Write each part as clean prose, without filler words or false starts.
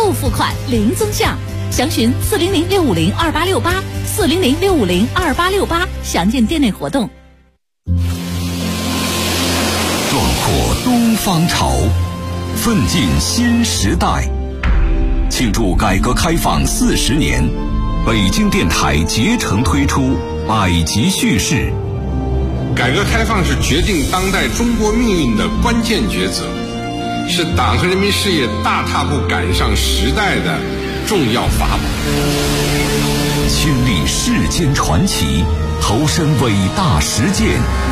后付款零增项。详询400-650-2868，400-650-2868，详见店内活动。 壮阔东方潮，奋进新时代。庆祝改革开放40年，北京电台竭诚推出百集叙事。 改革开放是决定当代中国命运的关键抉择，是党和人民事业大踏步赶上时代的重要法宝。 亲历世间传奇，投身伟大实践，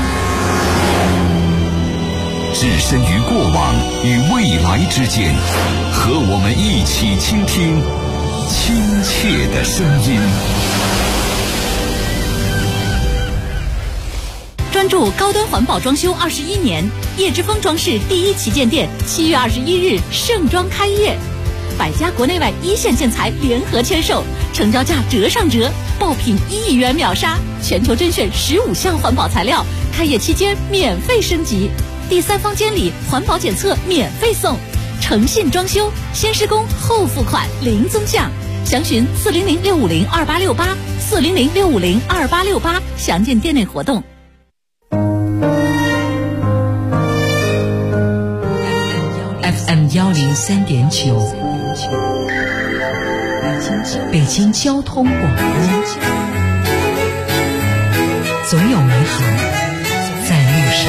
置身于过往与未来之间，和我们一起倾听亲切的声音。 专注高端环保装修21年，叶之峰装饰第一旗舰店7月21日盛装开业，100家国内外一线建材联合签售，成交价折上折，爆品1亿元秒杀，全球甄选15项环保材料，开业期间免费升级，第三方监理、环保检测免费送，诚信装修，先施工后付款零增项。详询400-650-2868，400-650-2868，详见店内活动。 FM 103.9，北京交通广播，总有美好在路上。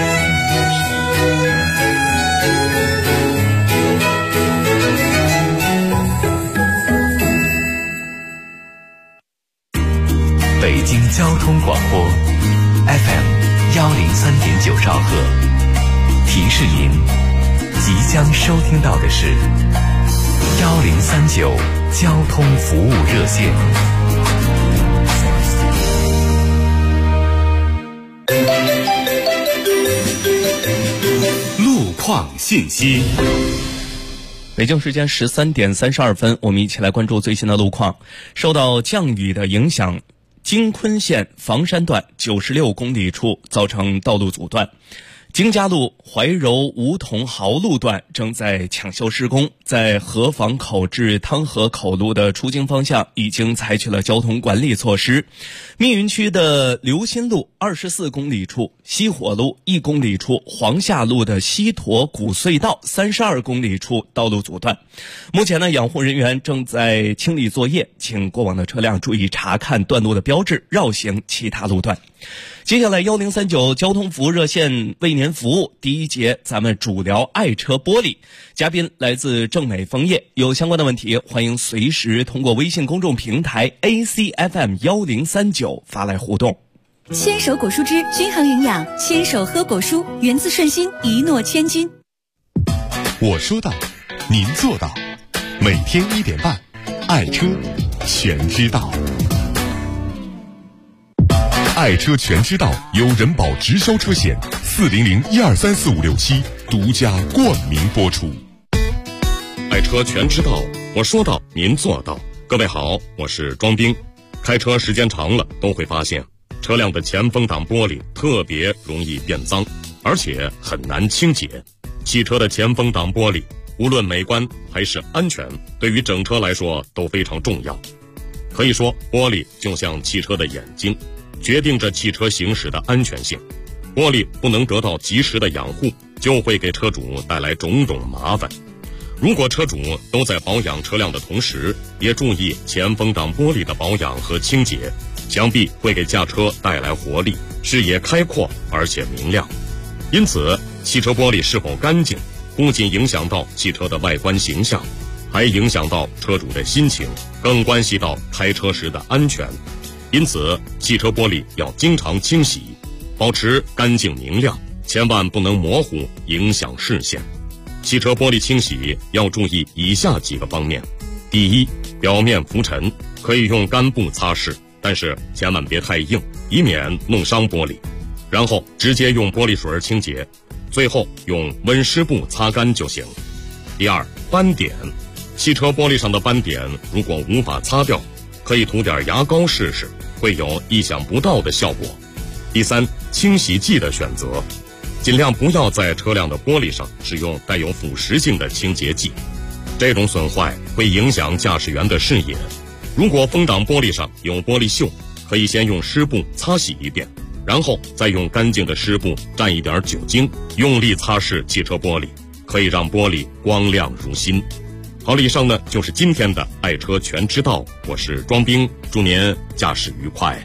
北京交通广播 FM 103.9兆赫，提示您即将收听到的是1039交通服务热线。 路况信息。 北京时间13点32分，我们一起来关注最新的路况。受到降雨的影响，京昆线房山段96公里处造成道路阻断。京嘉路怀柔梧桐豪路段正在抢修施工，在河坊口至汤河口路的出京方向已经采取了交通管理措施。密云区的刘新路24公里处、西火路1公里处、黄下路的西驼古隧道32公里处道路阻断。目前呢，养护人员正在清理作业，请过往的车辆注意查看段路的标志，绕行其他路段。接下来1039交通服务热线为您服务。第一节咱们主聊爱车玻璃，嘉宾来自正美枫叶，有相关的问题欢迎随时通过微信公众平台 ACFM 1039发来互动。 牵手果蔬汁均衡营养，牵手喝果蔬，源自顺心，一诺千金。 我说到，您做到，每天1点半，爱车全知道。爱车全知道由人保直销车险400-1234567独家冠名播出。 爱车全知道，我说到您做到。各位好，我是庄兵。开车时间长了，都会发现车辆的前风挡玻璃特别容易变脏，而且很难清洁。汽车的前风挡玻璃无论美观还是安全，对于整车来说都非常重要。可以说，玻璃就像汽车的眼睛，决定着汽车行驶的安全性。玻璃不能得到及时的养护，就会给车主带来种种麻烦。如果车主都在保养车辆的同时，也注意前风挡玻璃的保养和清洁，想必会给驾车带来活力，视野开阔，而且明亮。因此，汽车玻璃是否干净，不仅影响到汽车的外观形象，还影响到车主的心情，更关系到开车时的安全。因此，汽车玻璃要经常清洗，保持干净明亮，千万不能模糊，影响视线。汽车玻璃清洗要注意以下几个方面。第一，表面浮尘可以用干布擦拭，但是千万别太硬，以免弄伤玻璃。然后直接用玻璃水清洁，最后用温湿布擦干就行。第二，斑点，汽车玻璃上的斑点如果无法擦掉，可以涂点牙膏试试，会有意想不到的效果。第三，清洗剂的选择，尽量不要在车辆的玻璃上使用带有腐蚀性的清洁剂，这种损坏会会影响驾驶员的视野。如果风挡玻璃上有玻璃锈，可以先用湿布擦洗一遍，然后再用干净的湿布蘸一点酒精，用力擦拭汽车玻璃，可以让玻璃光亮如新。好了，以上呢就是今天的爱车全知道，我是庄兵，祝您驾驶愉快。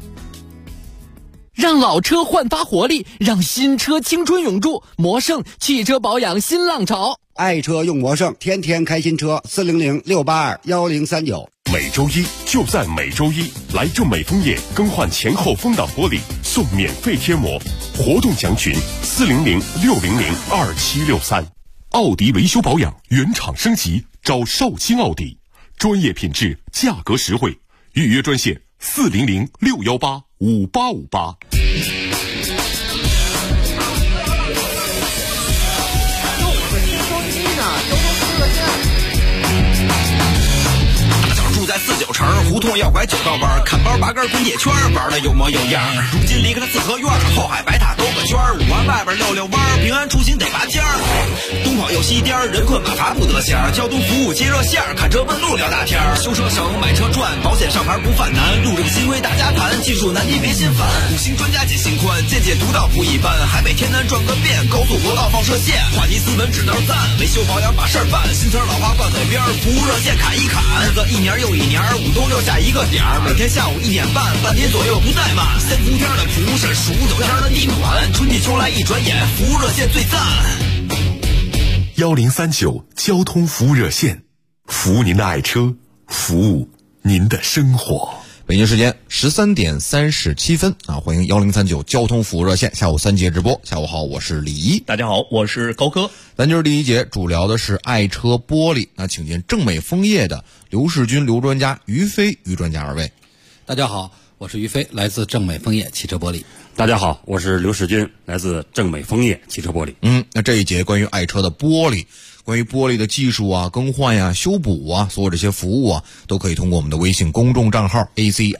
让老车焕发活力，让新车青春永驻。魔胜汽车保养新浪潮， 爱车用魔胜，天天开新车。400-682-1039。 每周一就在每周一，来正美枫叶更换前后风挡玻璃，送免费贴膜。活动详询400-600-2763。奥迪维修保养原厂升级，找绍兴奥迪，专业品质，价格实惠。预约专线400-618-5858。 在49城胡同要拐9道弯，看包拔根滚铁圈，玩的有模有样。如今离开了四合院，后海白塔兜个圈，5环外边溜弯，平安出行得拔尖儿。东跑又西颠，人困马乏不得闲。交通服务接热线，看车问路聊大天。修车省，买车赚，保险上牌不犯难。路上新规大家谈，技术难题别心烦。5星专家解心宽，见解独到不一般。海北天南转个遍，高速国道放射线。话题斯文指道赞，维修保养把事儿办。新词老话挂嘴边，服务热线砍一砍。日子一年又一年，5冬6夏一个点儿，每天下午1点半，半天左右不怠慢。先伏天的服务是数9天的地暖，春季秋来一转眼，服务热线最赞。 1039交通服务热线，服务您的爱车，服务您的生活。 北京时间13点37分啊，欢迎1039交通服务热线下午3节直播。下午好，我是李一。 大家好，我是高科。 咱今儿第一节主聊的是爱车玻璃，那请进正美枫叶的刘世军刘专家、于飞于专家二位。 大家好，我是于飞，来自正美枫叶汽车玻璃。 大家好，我是刘世军，来自正美枫叶汽车玻璃。 那这一节关于爱车的玻璃，关于玻璃的技术啊、更换呀、修补啊，所有这些服务啊，都可以通过我们的微信公众账号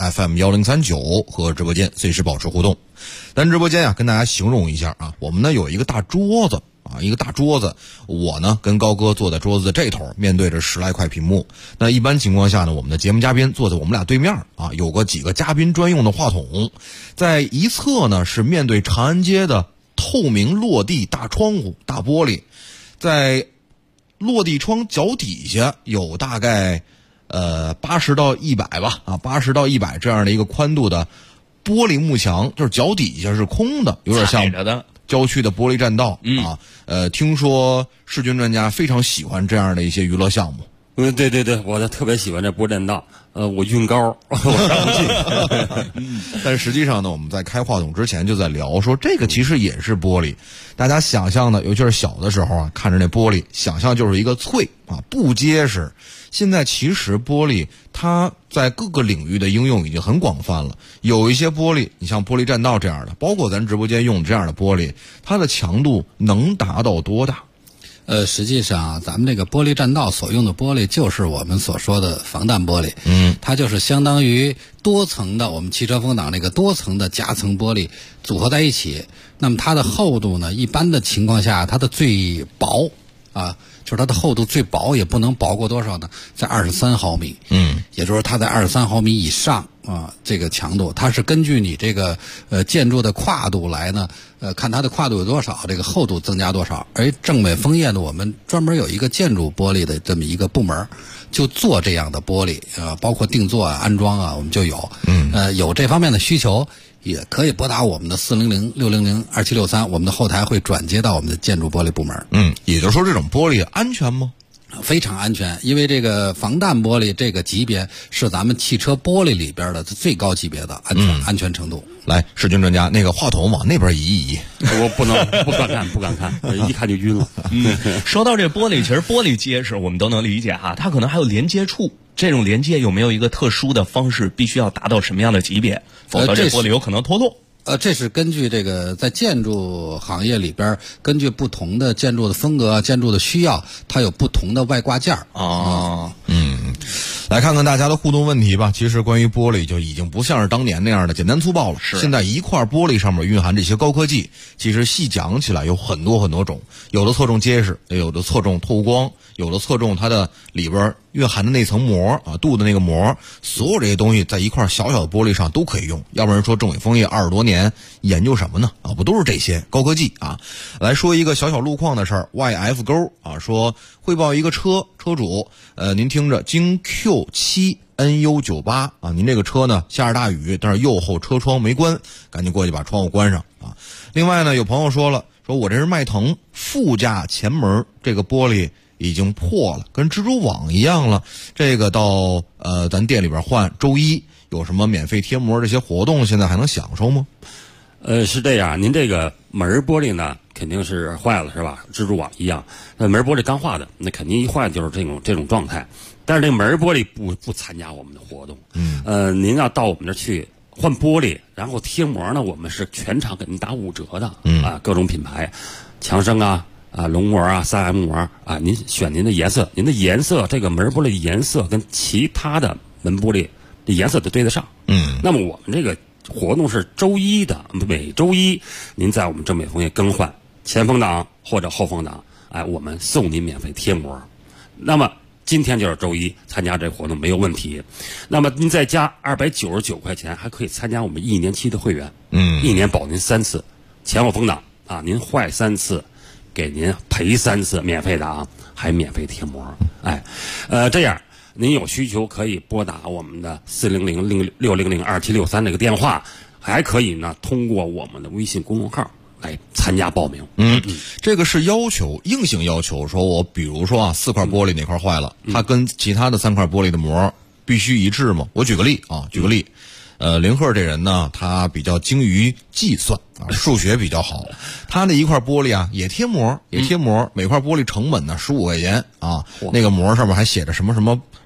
ACFM1039 和直播间随时保持互动。咱直播间啊，跟大家形容一下啊，我们呢有一个大桌子啊，一个大桌子，我呢跟高哥坐在桌子的这头，面对着10来块屏幕。那一般情况下呢，我们的节目嘉宾坐在我们俩对面啊，有个几个嘉宾专用的话筒，在一侧呢是面对长安街的透明落地大窗户、大玻璃，在落地窗脚底下有大概80到100吧啊，80到100这样的一个宽度的玻璃幕墙，就是脚底下是空的，有点像郊区的玻璃栈道啊。听说世军专家非常喜欢这样的一些娱乐项目。 对对对，我特别喜欢这玻璃栈道。我晕高，我上不去。 但实际上呢，我们在开话筒之前就在聊说，这个其实也是玻璃。大家想象的，尤其是小的时候啊，看着那玻璃，想象就是一个脆啊，不结实。现在其实玻璃它在各个领域的应用已经很广泛了。有一些玻璃，你像玻璃栈道这样的，包括咱直播间用这样的玻璃，它的强度能达到多大？ 实际上咱们这个玻璃栈道所用的玻璃就是我们所说的防弹玻璃，它就是相当于多层的我们汽车风挡那个多层的夹层玻璃组合在一起。那么它的厚度呢，一般的情况下它的最薄啊，就是它的厚度最薄也不能薄过多少呢，在23毫米，也就是说它在23毫米以上啊，这个强度它是根据你这个建筑的跨度来呢，看它的跨度有多少，这个厚度增加多少。而正美枫叶呢，我们专门有一个建筑玻璃的这么一个部门，就做这样的玻璃，包括定做啊、安装啊，我们就有，有这方面的需求，也可以拨打我们的400-600-2763，我们的后台会转接到我们的建筑玻璃部门。 也就是说这种玻璃安全吗？ 非常安全，因为这个防弹玻璃这个级别是咱们汽车玻璃里边的最高级别的安全程度。 来，世军专家，那个话筒往那边移一移。 我不敢看，一看就晕了。 说到这玻璃，其实玻璃结实我们都能理解哈，它可能还有连接处，这种连接有没有一个特殊的方式，必须要达到什么样的级别，否则这玻璃有可能脱落？ 这是根据这个在建筑行业里边，根据不同的建筑的风格、建筑的需要，它有不同的外挂件啊。 来看看大家的互动问题吧。其实关于玻璃就已经不像是当年那样的简单粗暴了。现在一块玻璃上面蕴含这些高科技，其实细讲起来有很多很多种，有的侧重结实，有的侧重透光，有的侧重它的里边蕴含的那层膜啊，镀的那个膜，所有这些东西在一块小小的玻璃上都可以用。要不然说正伟枫叶20多年研究什么呢？啊，不都是这些高科技啊？来说一个小小路况的事儿 ，YF 勾啊说汇报一个车主，您听着，京 Q7 NU98 啊，您这个车呢下着大雨，但是右后车窗没关，赶紧过去把窗户关上啊。另外呢，有朋友说我这是迈腾副驾前门这个玻璃已经破了，跟蜘蛛网一样了。这个到咱店里边换，周一有什么免费贴膜这些活动，现在还能享受吗？ 是这样，您这个门玻璃呢肯定是坏了是吧？蜘蛛网一样，那门玻璃刚化的，那肯定一坏就是这种状态。但是这个门玻璃不参加我们的活动。您要到我们这去换玻璃，然后贴膜呢，我们是全场给您打5折的。各种品牌，强生啊、龙膜啊、3M 膜啊，您选您的颜色，您的颜色这个门玻璃的颜色跟其他的门玻璃的颜色都对得上。那么我们这个活动是周一的，每周一您在我们正美枫叶更换前风挡或者后风挡，我们送您免费贴膜。那么今天就是周一，参加这活动没有问题。那么您再加299块钱，还可以参加我们1年期的会员。1年保您3次前后风挡啊，您坏3次，给您赔3次，免费的啊，还免费贴膜。这样您有需求可以拨打我们的400-600-2763这个电话，还可以呢通过我们的微信公众号来参加报名。 这个是要求，硬性要求，说我比如说4块玻璃哪块坏了，它跟其他的3块玻璃的膜必须一致吗？我举个例，林鹤这人呢，他比较精于计算啊，数学比较好。他那一块玻璃啊，也贴膜，每块玻璃成本呢15块钱啊。那个膜上面还写着什么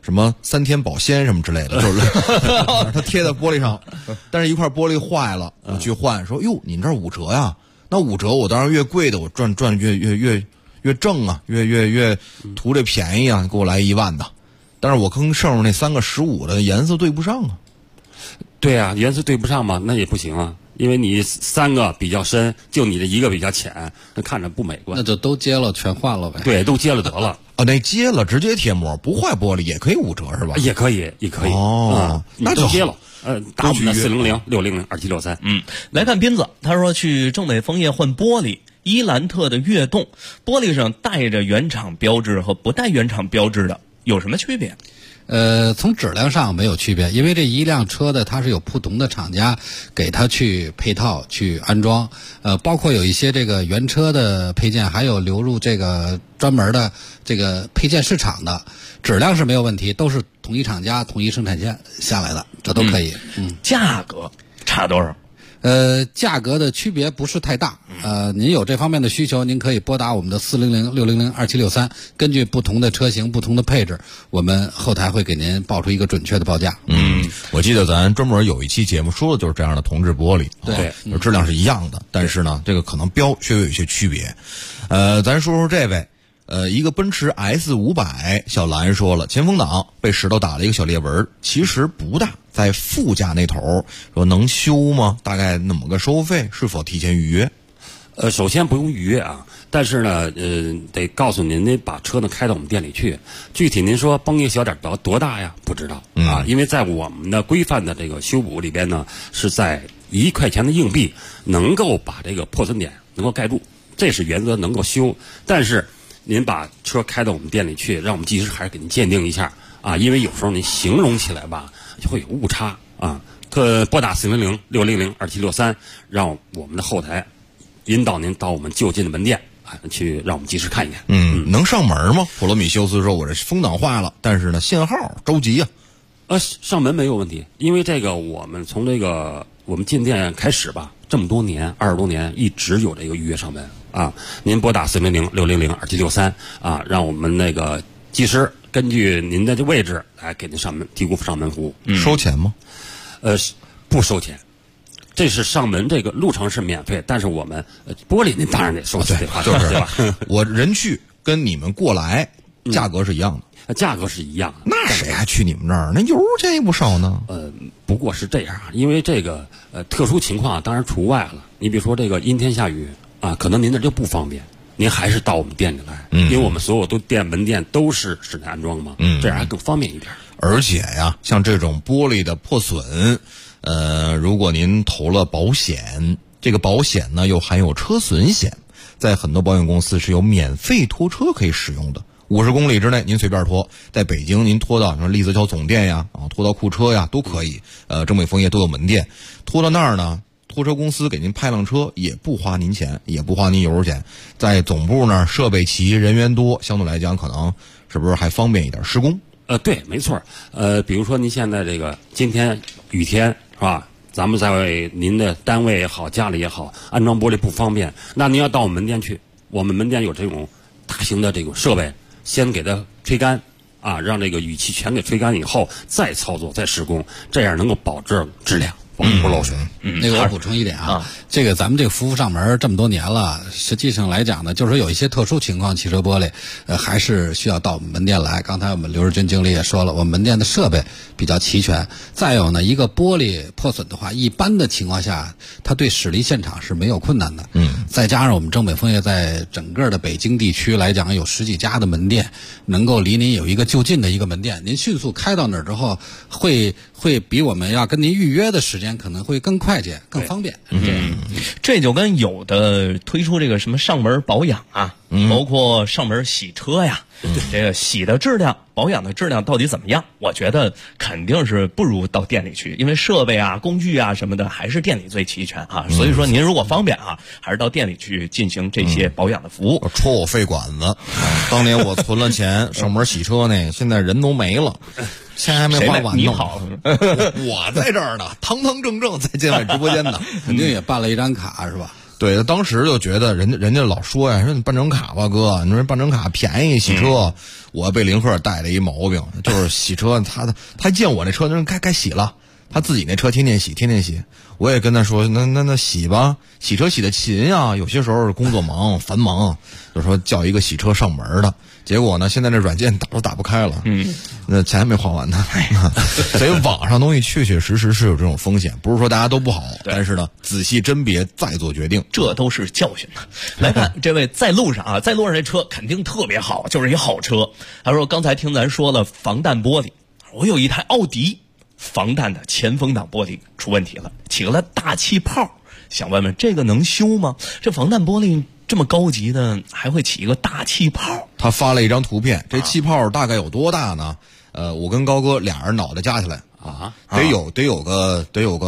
3天保鲜什么之类的，就是他贴在玻璃上。但是一块玻璃坏了，我去换，说哟，你这儿5折呀？那5折我当然越贵的我赚越挣啊，越图这便宜啊，给我来1万的。但是我跟剩下那3个15的颜色对不上啊。 对啊，颜色对不上嘛，那也不行啊，因为你3个比较深，就你这1个比较浅，那看着不美观。 那就都接了，全换了呗。 对，都接了得了。 那接了直接贴膜，不坏玻璃也可以5折是吧？ 也可以。 那就接了。打我们的400-600-2763。 来看斌子，他说去正美枫叶换玻璃，伊兰特的悦动玻璃上带着原厂标志和不带原厂标志的有什么区别？ 从质量上没有区别，因为这一辆车的它是有不同的厂家给它去配套去安装，包括有一些这个原车的配件，还有流入这个专门的这个配件市场的，质量是没有问题，都是同一厂家同一生产线下来的，这都可以。 价格差多少？ 价格的区别不是太大。您有这方面的需求，您可以拨打我们的400-600-2763，根据不同的车型、不同的配置，我们后台会给您报出一个准确的报价。 我记得咱专门有一期节目说的就是这样的铜质玻璃， 对， 质量是一样的，但是呢，这个可能标确实有一些区别。咱说说这位。一个奔驰 S500，小兰说了，前风挡被石头打了一个小裂纹，其实不大，在副驾那头，说能修吗？大概怎么个收费？是否提前预约？ 首先不用预约啊，但是呢，得告诉您，您把车呢开到我们店里去。具体您说崩一个小点多大呀？不知道啊，因为在我们的规范的这个修补里边呢，是在1块钱的硬币能够把这个破损点能够盖住，这是原则，能够修。但是您把车开到我们店里去，让我们技师还是给您鉴定一下啊，因为有时候您形容起来吧，就会有误差啊。拨打400-600-2763，让我们的后台引导您到我们就近的门店去，让我们技师看一看。 能上门吗？普罗米修斯说，我这风挡坏了，但是呢，信号着急呀。 上门没有问题，因为这个我们从这个我们进店开始吧，这么多年，20多年一直有这个预约上门啊。您拨打400-600-2763啊，让我们那个技师根据您的这位置来给您上门提供上门服务。 收钱吗？ 不收钱。这是上门这个路程是免费，但是我们玻璃您当然得收钱， 就是对吧？ 我人去跟你们过来，价格是一样的， 价格是一样的。 那谁还去你们那儿？那油钱也不少呢。 不过是这样啊，因为这个特殊情况当然除外了。你比如说这个阴天下雨啊，可能您那就不方便。 您还是到我们店里来，因为我们所有门店都是室内安装嘛，这样还更方便一点。 而且呀，像这种玻璃的破损，如果您投了保险，这个保险呢又含有车损险，在很多保险公司是有免费拖车可以使用的。50公里之内您随便拖，在北京您拖到什么丽泽桥总店呀，拖到库车呀都可以。正美枫叶都有门店，拖到那儿呢，拖车公司给您派辆车，也不花您钱，也不花您油钱。在总部那儿设备齐，人员多，相对来讲可能是不是还方便一点施工？ 对，没错。比如说您现在这个今天雨天是吧？咱们在您的单位也好，家里也好，安装玻璃不方便，那您要到我们门店去，我们门店有这种大型的这种设备，先给它吹干啊，让这个雨气全给吹干以后，再操作再施工，这样能够保证质量，保证不漏水。 那个我补充一点啊，这个咱们这个服务上门这么多年了，实际上来讲呢，就是说有一些特殊情况，汽车玻璃还是需要到我们门店来。刚才我们刘日军经理也说了，我们门店的设备比较齐全。再有呢，一个玻璃破损的话，一般的情况下，它对驶离现场是没有困难的。再加上我们正美枫叶在整个的北京地区来讲，有10几家的门店，能够离您有一个就近的一个门店，您迅速开到那儿之后，会比我们要跟您预约的时间可能会更快捷、更方便。 这就跟有的推出这个什么上门保养啊，包括上门洗车呀，这个洗的质量、保养的质量到底怎么样？我觉得肯定是不如到店里去，因为设备啊、工具啊什么的还是店里最齐全啊。所以说，您如果方便啊，还是到店里去进行这些保养的服务。 戳我肺管子，当年我存了钱上门洗车呢，现在人都没了。钱还没花完呢， 你好， 我在这儿呢，堂堂正正在建外直播间呢， 肯定也办了一张卡是吧？ 对，当时就觉得人家老说呀，说你办张卡吧，哥，你说办张卡便宜洗车，我被林鹤带了一毛病，就是洗车，他见我那车，那该洗了，他自己那车天天洗，我也跟他说，那洗吧，洗车洗的勤呀，有些时候工作忙繁忙，就说叫一个洗车上门的。结果呢，现在这软件打都打不开了，那钱还没花完呢。所以网上东西确确实实是有这种风险，不是说大家都不好，但是呢，仔细甄别再做决定， 这都是教训呢。来看这位在路上这车肯定特别好，就是一好车。他说刚才听咱说了防弹玻璃，我有一台奥迪防弹的前风挡玻璃出问题了，起了大气泡，想问问这个能修吗？这防弹玻璃这么高级的还会起一个大气泡？他发了一张图片，这气泡大概有多大呢？我跟高哥俩人脑袋加起来得有个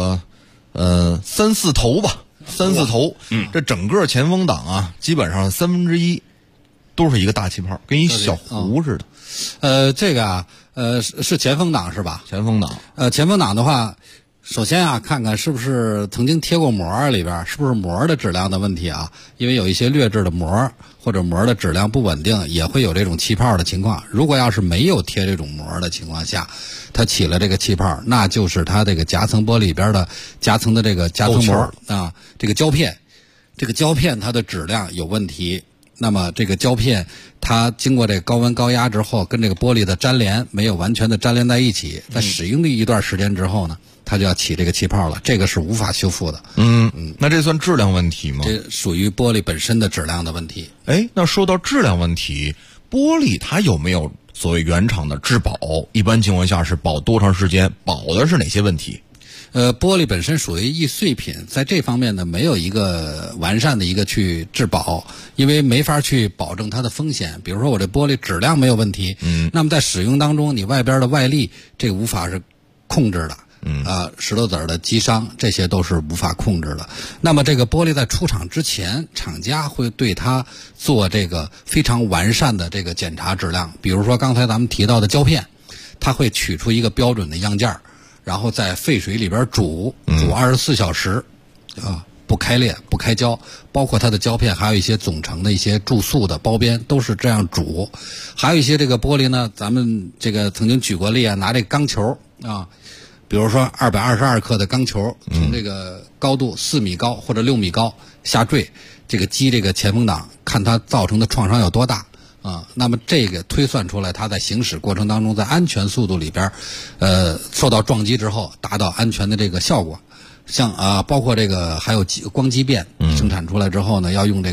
3-4头吧，3-4头。这整个前风挡啊，基本上1/3都是一个大气泡，跟一小湖似的。 这个啊，是前风挡是吧？ 前风挡。 前风挡的话，首先啊，看看是不是曾经贴过膜，里边是不是膜的质量的问题啊？因为有一些劣质的膜或者膜的质量不稳定，也会有这种气泡的情况。如果要是没有贴这种膜的情况下，它起了这个气泡，那就是它这个夹层玻璃里边的夹层的这个夹层膜啊，这个胶片它的质量有问题。那么这个胶片它经过这个高温高压之后，跟这个玻璃的粘连没有完全的粘连在一起，在使用的一段时间之后呢，它就要起这个气泡了，这个是无法修复的。 那这算质量问题吗？ 这属于玻璃本身的质量的问题。 那说到质量问题，玻璃它有没有所谓原厂的质保？一般情况下是保多长时间？保的是哪些问题？ 玻璃本身属于易碎品，在这方面呢，没有一个完善的一个去质保，因为没法去保证它的风险。比如说我这玻璃质量没有问题，那么在使用当中，你外边的外力这个无法是控制的。石头子儿的击伤，这些都是无法控制的。那么这个玻璃在出厂之前，厂家会对它做这个非常完善的这个检查质量。比如说刚才咱们提到的胶片，它会取出一个标准的样件，然后在沸水里边煮24小时，不开裂不开胶，包括它的胶片还有一些总成的一些注塑的包边都是这样煮。还有一些这个玻璃呢，咱们这个曾经举过例啊，拿这个钢球啊，比如说222克的钢球，从这个高度4米高或者6米高下坠，这个击这个前风挡，看它造成的创伤有多大啊。那么这个推算出来，它在行驶过程当中，在安全速度里边，受到撞击之后达到安全的这个效果。像包括这个还有光机变生产出来之后呢，要用这个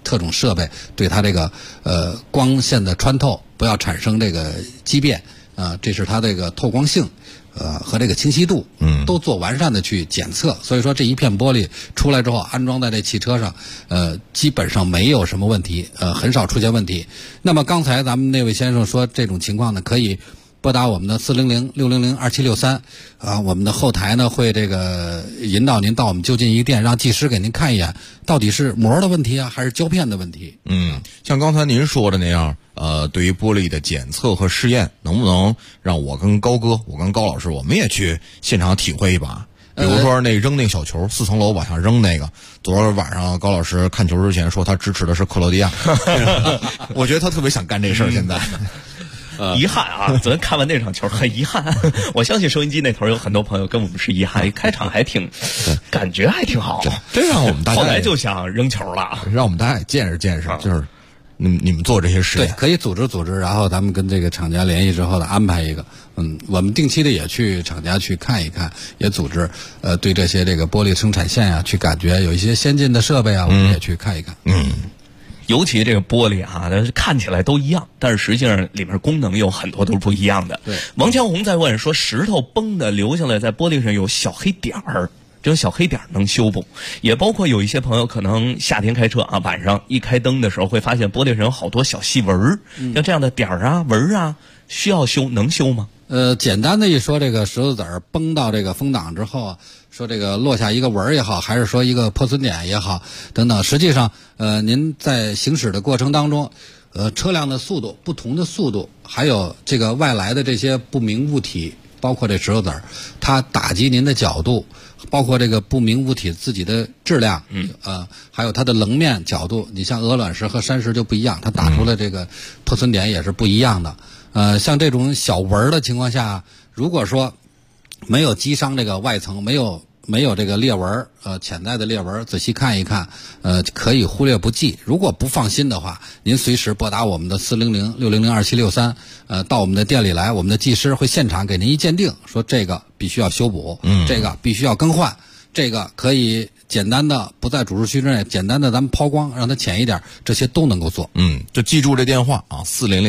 特种设备对它这个光线的穿透不要产生这个畸变这是它这个透光性和这个清晰度都做完善的去检测。所以说这一片玻璃出来之后安装在这汽车上基本上没有什么问题很少出现问题。那么刚才咱们那位先生说这种情况呢，可以拨打我们的400-600-2763我们的后台呢会这个引导您到我们就近一店，让技师给您看一眼到底是膜的问题还是胶片的问题。 像刚才您说的那样对于玻璃的检测和试验，能不能让我跟高老师我们也去现场体会一把？比如说扔那个小球4层楼往下扔那个，昨儿晚上高老师看球之前说他支持的是克罗地亚我觉得他特别想干这事儿现在遗憾啊！昨天看完那场球很遗憾，我相信收音机那头有很多朋友跟我们是遗憾。开场还挺，感觉还挺好， 这让我们大家后来就想扔球了， 让我们大家也见识见识，就是你们做这些事， 对，可以组织，然后咱们跟这个厂家联系之后呢，安排一个，我们定期的也去厂家去看一看，也组织对这些这个玻璃生产线啊，去感觉有一些先进的设备啊，我们也去看一看。 尤其这个玻璃啊，看起来都一样，但是实际上里面功能有很多都是不一样的。 对， 王强红在问说，石头崩的留下来在玻璃上有小黑点儿，这种小黑点能修补？也包括有一些朋友可能夏天开车啊，晚上一开灯的时候会发现玻璃上有好多小细纹儿，像这样的点儿啊、纹儿啊，需要修，能修吗？ 简单的一说，这个石头子儿崩到这个风挡之后，说这个落下一个纹儿也好，还是说一个破损点也好，等等，实际上，您在行驶的过程当中，车辆的速度、不同的速度，还有这个外来的这些不明物体，包括这石头子儿，它打击您的角度，包括这个不明物体自己的质量，还有它的棱面角度，你像鹅卵石和山石就不一样，它打出来这个破损点也是不一样的。像这种小纹的情况下，如果说没有击伤这个外层，没有这个裂纹，潜在的裂纹，仔细看一看，可以忽略不计。如果不放心的话，您随时拨打我们的400-600-2763，到我们的店里来，我们的技师会现场给您一鉴定，说这个必须要修补，这个必须要更换，这个可以简单的不在主视区之内，简单的咱们抛光让它浅一点，这些都能够做。 就记住这电话啊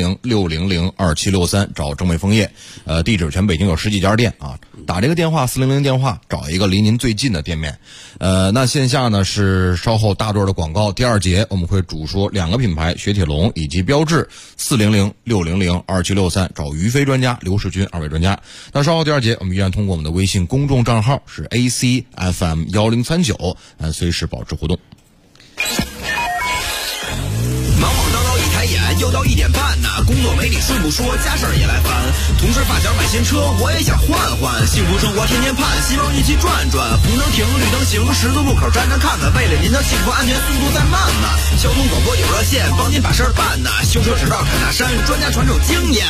，400-600-2763，找郑美枫叶，地址全北京有10几家店啊，打这个电话400电话，找一个离您最近的店面。那线下呢是稍后大段的广告，第二节我们会主说2个品牌，雪铁龙以及标致。400-600-2763，找于飞专家、刘世军2位专家。那稍后第二节，我们依然通过我们的微信公众账号是 ACFM1039，随时保持互动。 忙忙叨叨一抬眼，又到1点半呐，工作没理顺不说，家事儿也来烦。同事发小买新车，我也想换换，幸福生活天天盼，希望一起转转。红灯停，绿灯行，十字路口站站看看，为了您的幸福安全，速度再慢呐。交通广播有热线，帮您把事儿办呐。修车指道砍大山，专家传授经验。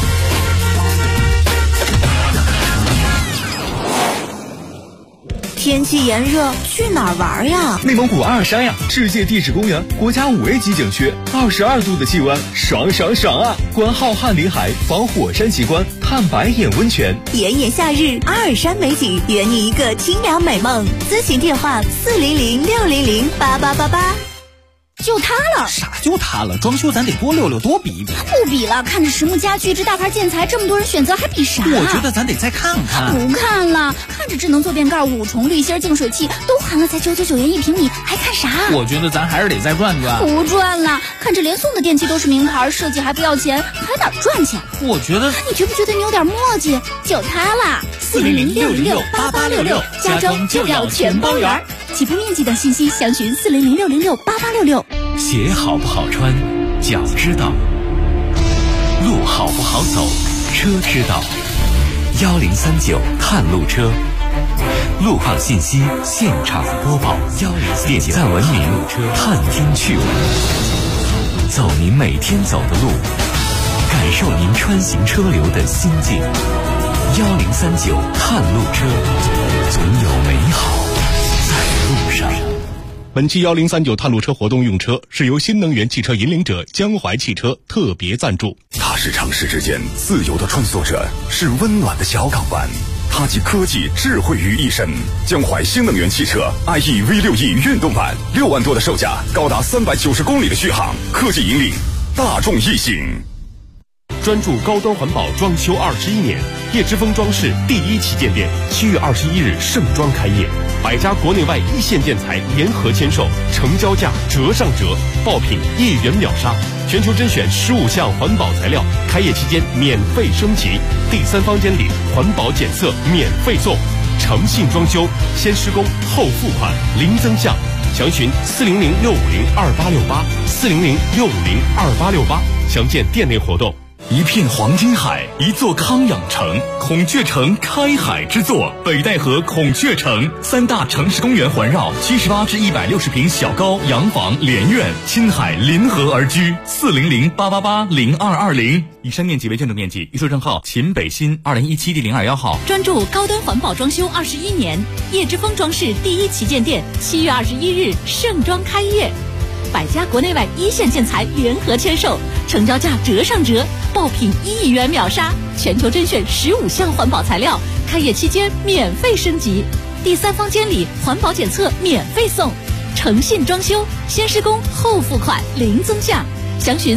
天气炎热，去哪儿玩呀？ 内蒙古阿尔山呀，世界地质公园，国家5A 级景区，22度的气温，爽爽爽啊！观浩瀚林海，访火山奇观，探白眼温泉。 炎炎夏日，阿尔山美景，圆你一个清凉美梦。咨询电话400-600-8888。 就塌了， 啥就塌了？装修咱得多溜溜，多比一比。 不比了，看着实木家具这大牌建材，这么多人选择，还比啥？ 我觉得咱得再看看。 不看了，看着智能坐便盖、5重滤芯净水器都含了，才999元1平米，还看啥？ 我觉得咱还是得再转转。 不转了，看着连送的电器都是名牌，设计还不要钱，还哪赚钱？ 我觉得， 你觉不觉得你有点磨叽？就它啦，400-600-8866，家装就要全包圆。起步面积等信息详询400-600-8866。 鞋好不好穿，脚知道；路好不好走，车知道。1039探路车，路况信息现场播报。点赞文明探听趣闻，走您每天走的路，感受您穿行车流的心境。1039探路车，总有美好在路上。 本期1039探路车活动用车是由新能源汽车引领者江淮汽车特别赞助。 它是城市之间自由的穿梭着，是温暖的小港湾。 它集科技智慧于一身。江淮新能源汽车 IE V6E 运动版，6万多的售价，高达390公里的续航，科技引领大众一行。 专注高端环保装修21年，叶之峰装饰第1旗舰店7月21日盛装开业，100家国内外一线建材联合签售，成交价折上折，爆品1元秒杀，全球甄选15项环保材料，开业期间免费升级，第3方监理环保检测免费送，诚信装修，先施工后付款，零增项，详询400-650-2868，400-650-2868，详见店内活动。 一片黄金海，一座康养城，孔雀城开海之作，北戴河孔雀城，3大城市公园环绕，78至160平小高洋房连院，亲海临河而居，400-888-0220。以上面积为建筑面积，预售证号秦北新2017第02号。 专注高端环保装修21年，叶之峰装饰第1旗舰店7月21日盛装开业，100家国内外一线建材联合签售，成交价折上折，爆品1亿元秒杀，全球甄选15项环保材料，开业期间免费升级，第3方监理环保检测免费送，诚信装修，先施工后付款，零增项，详询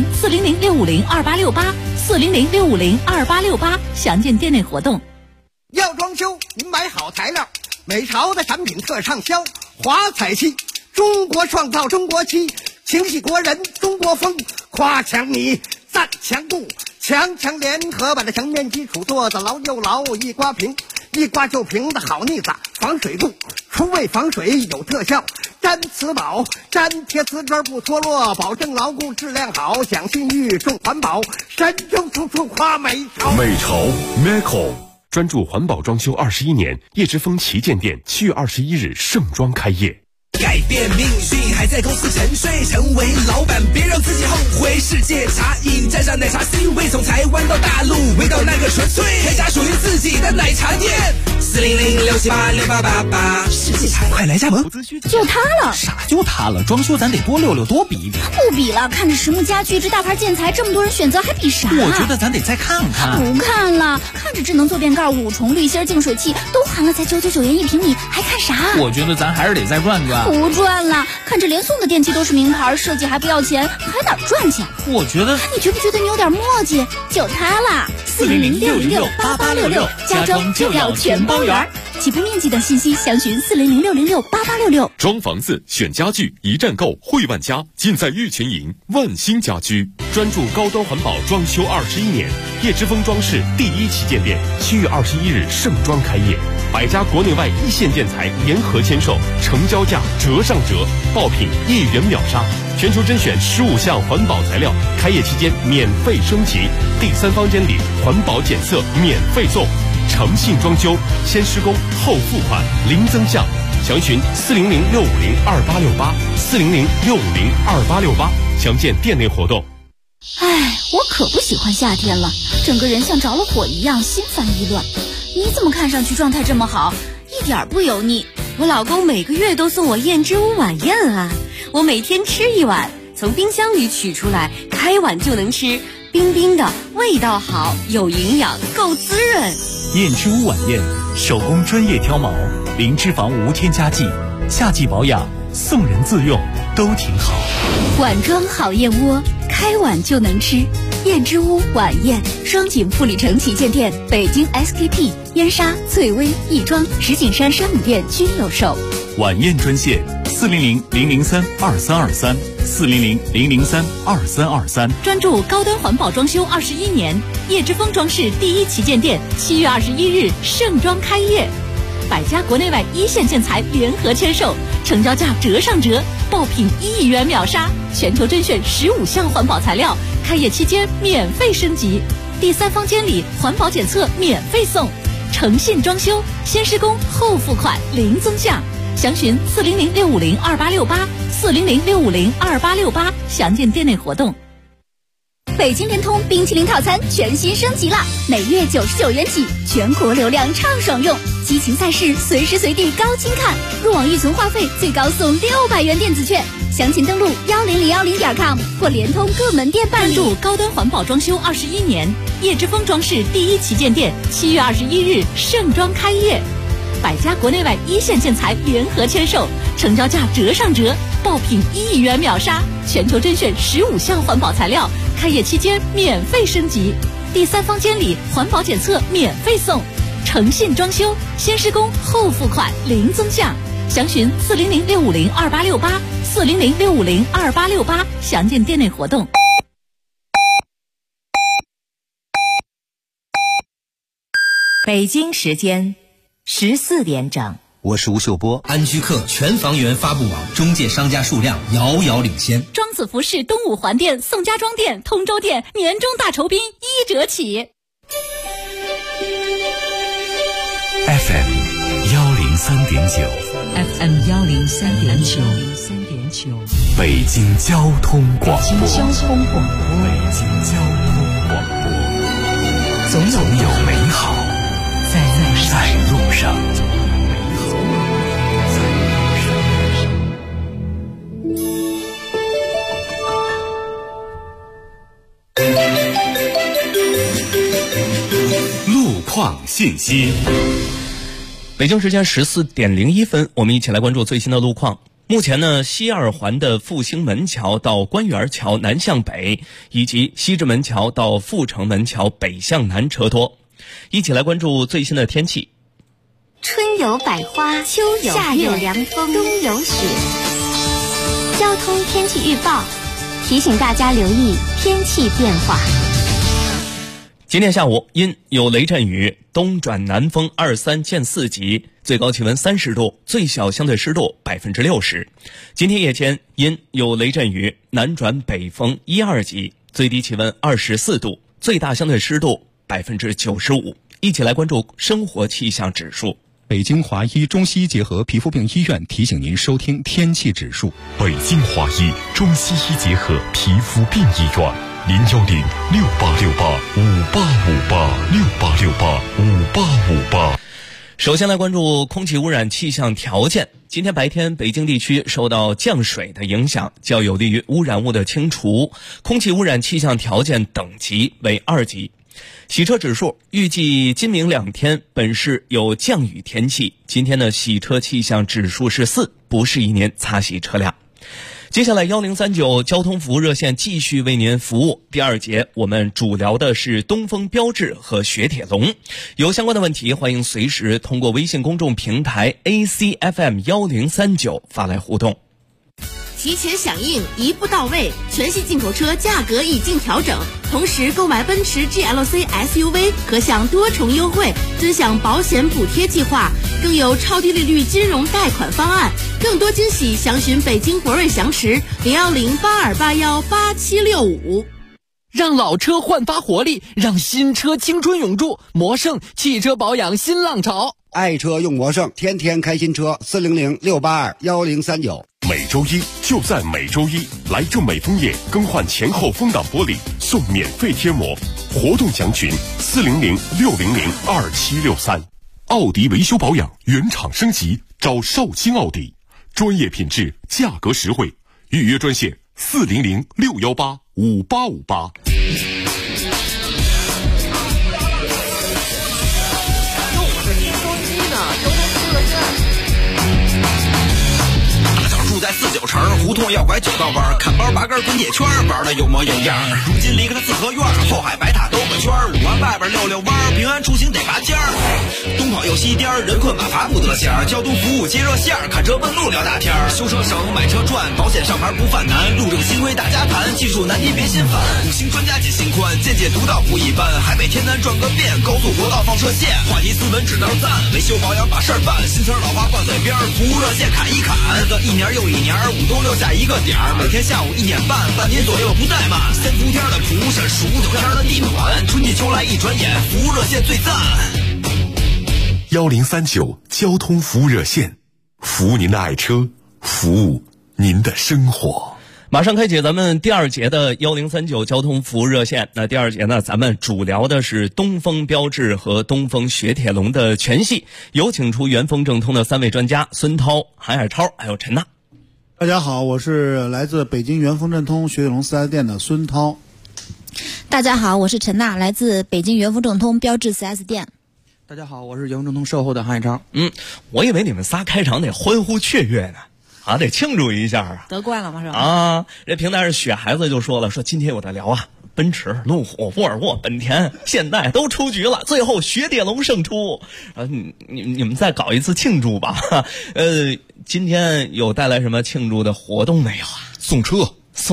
400-650-2868，400-650-2868，详见店内活动。 要装修，您买好材料，美潮的产品特畅销，华彩漆，中国创造中国漆，情系国人中国风，夸强你赞强度，强联合把这墙面基础做得牢又牢，一刮平一刮就平的好腻子，防水度，除味防水有特效，粘瓷宝粘贴瓷砖不脱落，保证牢固质量好，讲信誉重环保，神州处处夸美潮。 美潮 Meco 专注环保装修21年，叶之峰旗舰店7月21日盛装开业。 改变命运还在公司沉睡，成为老板别让自己后悔。世界茶饮沾上奶茶 C 位，从台湾到大陆，味道那个纯粹，开家属于自己的奶茶店。400-678-6888，世界茶快来加盟。 就它了， 啥就它了？装修咱得多溜溜，多比一比。 不比了，看着实木家具这大牌建材这么多人选择，还比啥？ 我觉得咱得再看看。 不看了，看着智能坐便盖、5重滤芯净水器都含了才999元1平米，还看啥？ 我觉得咱还是得再转转。 不转了，看着连送的电器都是名牌，设计还不要钱，还哪赚钱？ 我觉得， 你觉不觉得你有点墨迹？就它啦，400-606-8866，家装就要全包圆。起步面积等信息详询400-606-8866。 装房子选家具，一站购汇万家，尽在玉泉营万兴家居。专注高端环保装修21年，叶之峰装饰第1旗舰店7月21日盛装开业，100家国内外一线建材联合签售，成交价折上折，爆品1元秒杀，全球甄选15项环保材料，开业期间免费升级，第3方监理环保检测免费送，诚信装修，先施工后付款，零增项，详询400-650-2868，400-650-2868，详见店内活动。 哎，我可不喜欢夏天了，整个人像着了火一样，心烦意乱。你怎么看上去状态这么好，一点不油腻？ 我老公每个月都送我燕之屋晚宴啊，我每天吃1碗，从冰箱里取出来，开碗就能吃，冰冰的，味道好，有营养，够滋润。 燕之屋晚宴，手工专业挑毛，零脂肪无添加剂，夏季保养，送人自用都挺好。 碗装好燕窝，开碗就能吃。燕之屋晚宴，双井富里城旗舰店、北京 SKP、燕莎、翠微、亦庄、石景山山姆店均有售。 晚宴专线400-003-2323，400-003-2323。 专注高端环保装修21年，叶之峰装饰第1旗舰店7月21日盛装开业，100家国内外一线建材联合签售，成交价折上折，爆品1亿元秒杀，全球甄选15项环保材料，开业期间免费升级，第3方监理环保检测免费送，诚信装修，先施工后付款，零增项，详询400-650-2868，400-650-2868，详见店内活动。 北京联通冰淇淋套餐全新升级了，每月99元起，全国流量畅爽用，激情赛事随时随地高清看，入网预存话费最高送600元电子券， 详情登录10010.com 或联通各门店办理。 关注高端环保装修21年，叶之峰装饰第一旗舰店7月21日盛装开业，百家国内外一线建材联合签售，成交价折上折，爆品1亿元秒杀，全球甄选15项环保材料，开业期间免费升级，第3方监理环保检测免费送，诚信装修，先施工后付款零增项。详询400-650-2868，400-650-2868，详见店内活动。 北京时间14点整。 我是吴秀波。安居客全房源发布网中介商家数量遥遥领先。 庄子服饰东五环店、宋家庄店、通州店年终大酬宾1折起。 FM 103.9 FM 103.9， 北京交通广播。 北京交通广播， 总有美好在路上。 路况信息。 北京时间14点01分，我们一起来关注最新的路况。目前呢，西二环的复兴门桥到官园桥南向北，以及西直门桥到阜成门桥北向南车多。一起来关注最新的天气。 春有百花，秋有夏有凉风，冬有雪。交通天气预报提醒大家留意天气变化。 今天下午因有雷阵雨，东转南风2、3见4级，最高气温30度，最小相对湿度60%。今天夜间因有雷阵雨，南转北风1、2级，最低气温24度，最大相对湿度95%。一起来关注生活气象指数。 北京华医中西医结合皮肤病医院提醒您收听天气指数。 北京华医中西医结合皮肤病医院，010-6868-5858，6858-5858。 首先来关注空气污染气象条件。今天白天北京地区受到降水的影响，较有利于污染物的清除，空气污染气象条件等级为2级。洗车指数预计今明2天本市有降雨天气，今天的洗车气象指数是4，不适宜您擦洗车辆。接下来1039交通服务热线继续为您服务。第2节我们主聊的是东风标致和雪铁龙，有相关的问题欢迎随时通过微信公众平台 ACFM 1039发来互动。 提前响应，一步到位，全系进口车价格已经调整，同时购买奔驰 GLC SUV 可享多重优惠，尊享保险补贴计划，更有超低利率金融贷款方案，更多惊喜详询北京博瑞翔驰010-8281-8765。 让老车焕发活力，让新车青春永驻，魔胜汽车保养新浪潮。 爱车用魔胜，天天开新车，400-682-1039。 每周一就在每周一，来正美枫叶更换前后风挡玻璃送免费贴膜，活动详询400-600-2763。奥迪维修保养原厂升级，找绍兴奥迪，专业品质，价格实惠，预约专线400-618-5858。 住在49城，胡同要拐9道弯，看包拔根滚铁圈，玩的有模有样。如今离开了四合院，后海白塔兜个圈，5环外边溜溜弯，平安出行得拔尖儿。东跑又西颠，人困马乏不得闲。交通服务接热线，看车问路聊大天。修车省，买车赚，保险上牌不犯难。路政新规大家谈，技术难题别心烦。5星专家解心宽，见解独到不一般。海北天南转个遍，高速国道放射线。话题斯文只能赞，维修保养把事儿办。新词老话挂嘴边，服务热线砍一砍。个1年又1年，5冬6夏一个点儿，每天下午1点半，半年左右不怠慢。3伏天的蒲是数9天的地暖，春季秋来一转眼，服务热线最赞。 1039交通服务热线，服务您的爱车，服务您的生活。 马上开启咱们第2节的1039交通服务热线。那第2节呢，咱们主聊的是东风标致和东风雪铁龙的全系，有请出原封正通的3位专家孙涛、韩海超还有陈娜。 大家好，我是来自北京元丰正通雪铁龙4S店的孙涛。 大家好，我是陈娜，来自北京元丰正通标致 4S 店。 大家好，我是元丰正通售后的韩海超。 我以为你们仨开场得欢呼雀跃呢，啊，得庆祝一下啊！ 得冠了吗？是吧？ 啊，这平台上雪孩子就说了，说今天有的聊啊，奔驰、路虎、沃尔沃、本田、现代都出局了，最后雪铁龙胜出。你们再搞一次庆祝吧。今天有带来什么庆祝的活动没有啊？ 送车。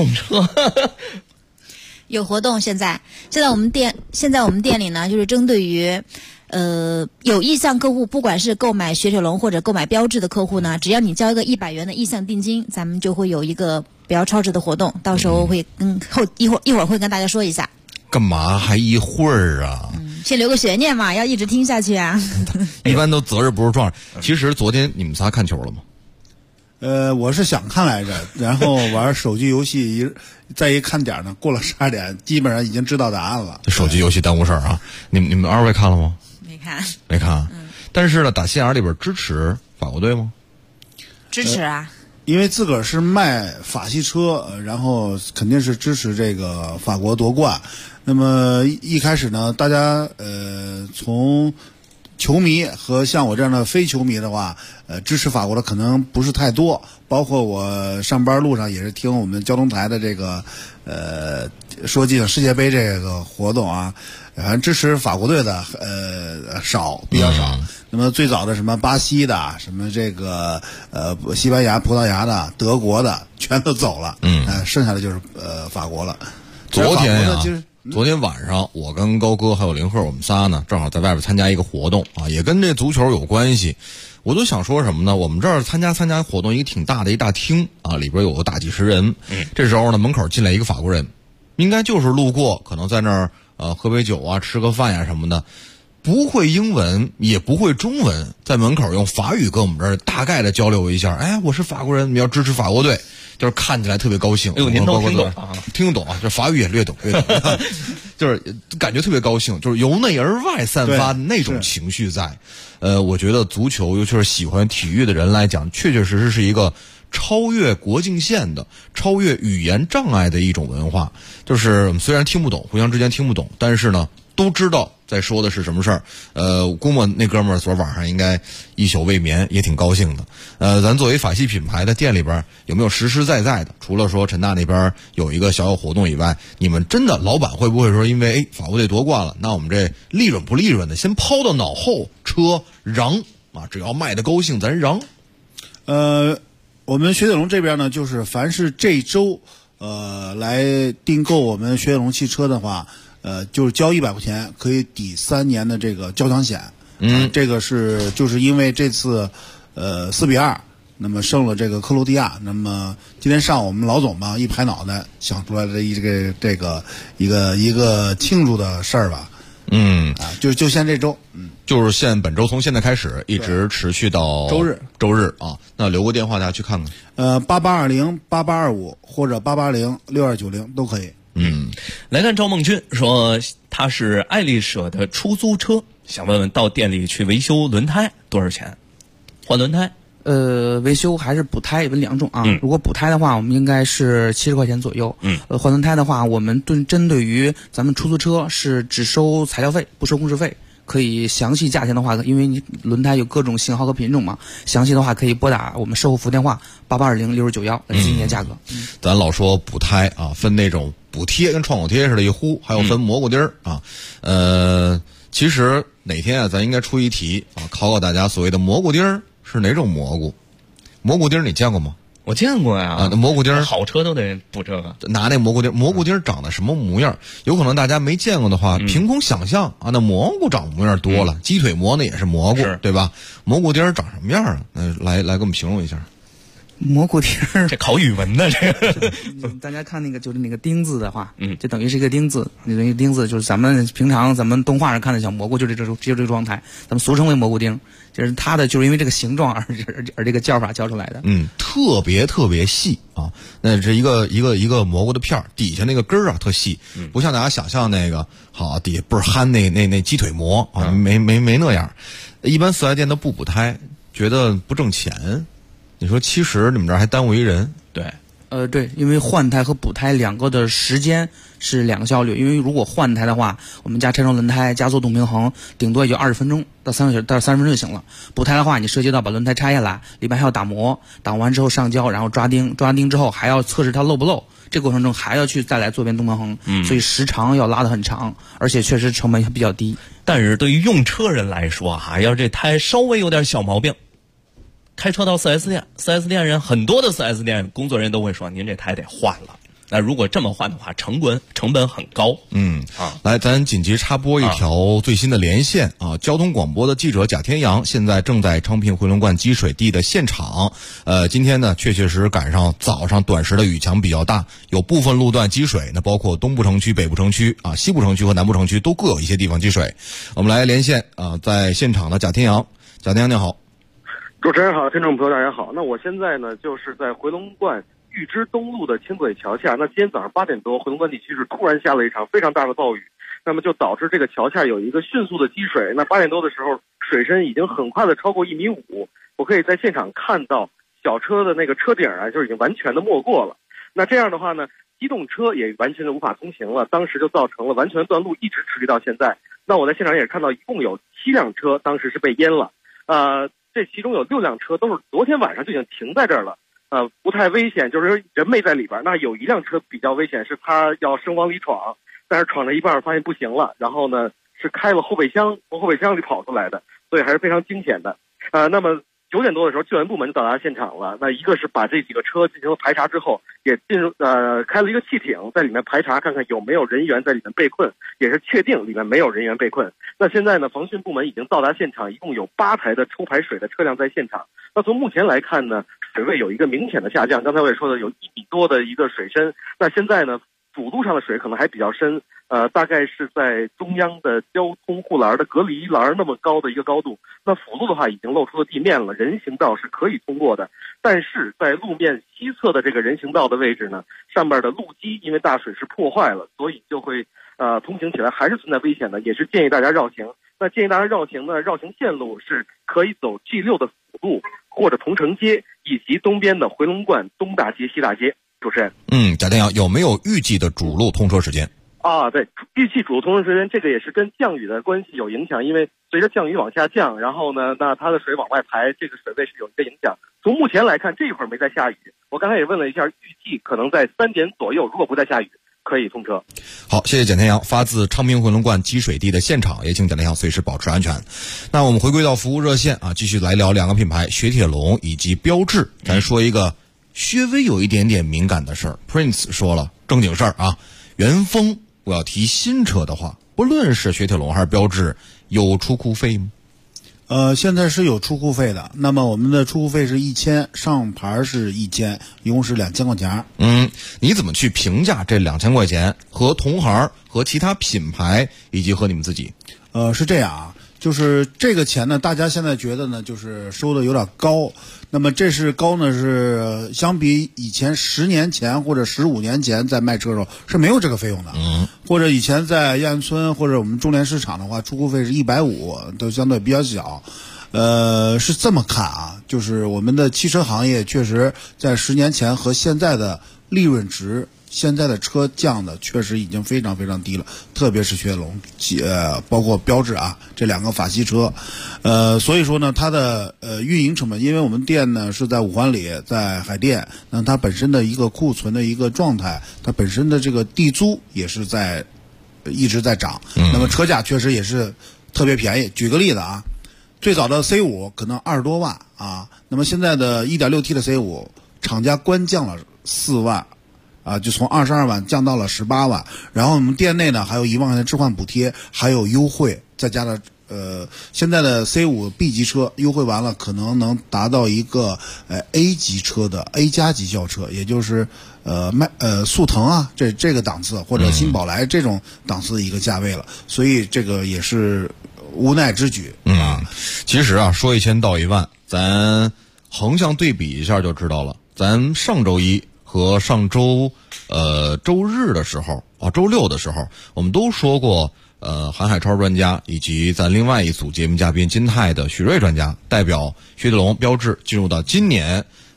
有活动，现在我们店里呢，就是针对于有意向客户，不管是购买雪铁龙或者购买标致的客户呢，只要你交一个100元的意向定金，咱们就会有一个比较超值的活动，到时候会一会儿会跟大家说一下。 干嘛还一会儿啊？ 先留个悬念嘛，要一直听下去啊。 一般都择日不如撞日。其实昨天你们仨看球了吗？ 我是想看来着，然后玩手机游戏再一看点呢，过了12点，基本上已经知道答案了。 手机游戏耽误事儿啊！你们二位看了吗？ 没看。 但是呢，打心眼里边支持法国队吗？ 支持啊。 因为自个儿是卖法系车，然后肯定是支持这个法国夺冠。那么一开始呢，大家从球迷和像我这样的非球迷的话，支持法国的可能不是太多。包括我上班路上也是听我们交通台的这个说进世界杯这个活动啊，反正支持法国队的比较少。那么最早的什么巴西的，什么这个西班牙、葡萄牙的、德国的，全都走了。剩下的就是法国了。 昨天晚上，我跟高哥还有林鹤，我们仨呢，正好在外边参加一个活动啊，也跟这足球有关系。我都想说什么呢？我们这儿参加活动，一个挺大的一大厅啊，里边有个大几十人。这时候呢，门口进来一个法国人，应该就是路过，可能在那儿喝杯酒啊，吃个饭呀什么的，不会英文，也不会中文，在门口用法语跟我们这儿大概的交流一下。哎，我是法国人，你要支持法国队。就是看起来特别高兴。 您都听懂啊？ 听懂啊，这法语也略懂，就是感觉特别高兴，就是由内而外散发那种情绪在。我觉得足球，尤其是喜欢体育的人来讲，确确实实是一个超越国境线的、超越语言障碍的一种文化。就是虽然听不懂，互相之间听不懂，但是呢，都知道在说的是什么事儿。估摸那哥们儿昨晚上应该一宿未眠，也挺高兴的。咱作为法系品牌的店里边，有没有实实在在的？除了说陈大那边有一个小小活动以外，你们真的老板会不会说，因为法国队夺冠了，那我们这利润不利润的先抛到脑后，车让啊，只要卖的高兴咱让。 我们雪铁龙这边呢，就是凡是这周来订购我们雪铁龙汽车的话，就是交100块钱可以抵3年的这个交强险。这个就是因为这次4-2，那么胜了这个克罗地亚。那么今天上午我们老总嘛一拍脑袋想出来的一个庆祝的事儿吧。就现这周。 就是本周从现在开始一直持续到周日啊。那留个电话大家去看看。 88208825或者8806290都可以。 来看赵梦军说他是爱丽舍的出租车，想问问到店里去维修轮胎多少钱？换轮胎？ 维修还是补胎也分2种啊。如果补胎的话，我们应该是70块钱左右。换轮胎的话，我们针对于咱们出租车是只收材料费，不收工时费。可以详细价钱的话，因为你轮胎有各种型号和品种嘛，详细的话可以拨打我们售后服务电话8820-6291来咨询一下价格。 咱老说补胎啊，分那种补贴跟创口贴似的一呼，还有分蘑菇钉儿啊。其实哪天啊，咱应该出一题啊，考大家所谓的蘑菇钉儿是哪种蘑菇？蘑菇钉儿你见过吗？ 我见过呀。 那蘑菇钉儿好车都得补这个。 拿那蘑菇钉儿长得什么模样？有可能大家没见过的话，凭空想象啊，那蘑菇长模样多了，鸡腿蘑呢也是蘑菇，对吧？蘑菇钉儿长什么样啊？来给我们形容一下。 蘑菇钉儿， 这考语文的这个。 大家看那个就是那个钉子的话，就等于是一个钉子。那个钉子就是咱们平常动画上看的小蘑菇，就这个状态，咱们俗称为蘑菇钉。就是它的就是因为这个形状而这个叫法叫出来的。 特别细啊。那是一个蘑菇的片儿，底下那个根儿啊特细，不像大家想象那个好底下倍儿憨那鸡腿蘑啊，没那样。一般4S店都不补胎，觉得不挣钱。 你说70，你们这儿还耽误一人？ 对。 对，因为换胎和补胎两个的时间是2个效率。因为如果换胎的话，我们加拆装轮胎、加做动平衡，顶多也就20分钟到30分钟就行了。补胎的话，你涉及到把轮胎拆下来，里面还要打磨，打完之后上胶，然后抓钉，抓钉之后还要测试它漏不漏。这过程中还要去再来做遍动平衡，所以时长要拉得很长，而且确实成本也比较低。 但是对于用车人来说啊，要这胎稍微有点小毛病，开车到 4S 店，4S 店人很多的 4S 店工作人员都会说，您这胎得换了。那如果这么换的话，成本很高。 来，咱紧急插播一条最新的连线啊！交通广播的记者贾天阳现在正在昌平回龙观积水地的现场。今天呢，确实赶上早上短时的雨强比较大，有部分路段积水，那包括东部城区、北部城区啊、西部城区和南部城区都各有一些地方积水。我们来连线啊，在现场的贾天阳，贾天阳你好。 主持人好，听众朋友大家好。那我现在呢，就是在回龙观玉枝东路的轻轨桥下。那今天早上8点多，回龙观地区是突然下了一场非常大的暴雨，那么就导致这个桥下有一个迅速的积水。那8点多的时候，水深已经很快的超过1.5米，我可以在现场看到小车的那个车顶啊，就已经完全的没过了。那这样的话呢，机动车也完全的无法通行了，当时就造成了完全断路，一直持续到现在。那我在现场也看到，一共有7辆车当时是被淹了，这其中有6辆车都是昨天晚上就已经停在这儿了，不太危险，就是人没在里边。那有一辆车比较危险，是他要生往里闯，但是闯了一半发现不行了，然后呢是开了后备箱，从后备箱里跑出来的，所以还是非常惊险的。那么9点多的时候，救援部门就到达现场了。那一个是把这几个车进行了排查之后，也开了一个汽艇在里面排查，看看有没有人员在里面被困，也是确定里面没有人员被困。那现在呢，防汛部门已经到达现场，一共有8台的抽排水的车辆在现场。那从目前来看呢，水位有一个明显的下降。刚才我也说的，有1米多的一个水深。那现在呢，主路上的水可能还比较深，大概是在中央的交通护栏的隔离栏那么高的一个高度。那辅路的话已经露出了地面了，人行道是可以通过的。但是在路面西侧的这个人行道的位置呢，上面的路基因为大水是破坏了，所以就会通行起来还是存在危险的，也是建议大家绕行。那建议大家绕行呢，绕行线路是可以走 G6 的辅路或者同城街，以及东边的回龙观东大街、西大街。主持人， 贾天阳，有没有预计的主路通车时间？ 对，预计主路通车时间，这个也是跟降雨的关系有影响，因为随着降雨往下降，然后呢，那它的水往外排，这个水位是有一个影响。从目前来看，这一会儿没在下雨，我刚才也问了一下，预计可能在3点左右，如果不再下雨，可以通车。 好，谢谢贾天阳，发自昌平回龙观积水地的现场，也请贾天阳随时保持安全。那我们回归到服务热线啊，继续来聊2个品牌，雪铁龙以及标致。咱说一个稍微有一点点敏感的事儿 ，Prince 说了正经事儿啊，元丰我要提新车的话，不论是雪铁龙还是标致，有出库费吗？ 现在是有出库费的。那么我们的出库费是1000，上牌是1000，一共是2000块钱。 你怎么去评价这2000块钱和同行、和其他品牌以及和你们自己？ 是这样啊，就是这个钱呢，大家现在觉得呢，就是收的有点高。那么这是高呢，是相比以前10年前或者15年前在卖车的时候是没有这个费用的。或者以前在燕村或者我们中联市场的话，出库费是150，都相对比较小。是这么看啊，就是我们的汽车行业确实在10年前和现在的利润值，现在的车降的确实已经非常非常低了，特别是雪铁龙，包括标致啊，这2个法系车，所以说呢，它的运营成本，因为我们店呢是在五环里，在海淀，那它本身的一个库存的一个状态，它本身的这个地租也是一直在涨，那么车价确实也是特别便宜。举个例子啊，最早的 C5 可能20多万啊，那么现在的 1.6T 的 C5 厂家官降了4万。就从22万降到了18万，然后我们店内呢还有1万块钱置换补贴，还有优惠，再加了现在的 C5 B 级车优惠完了，可能能达到一个A 级车的 A 加级轿车，也就是速腾啊这个档次，或者新宝来这种档次的一个价位了，所以这个也是无奈之举。 其实啊，说1000道1万，咱横向对比一下就知道了。咱上周一和上周周日的时候周六的时候，我们都说过韩海超专家以及咱另外一组节目嘉宾金泰的许瑞专家代表雪铁龙标致进入到今年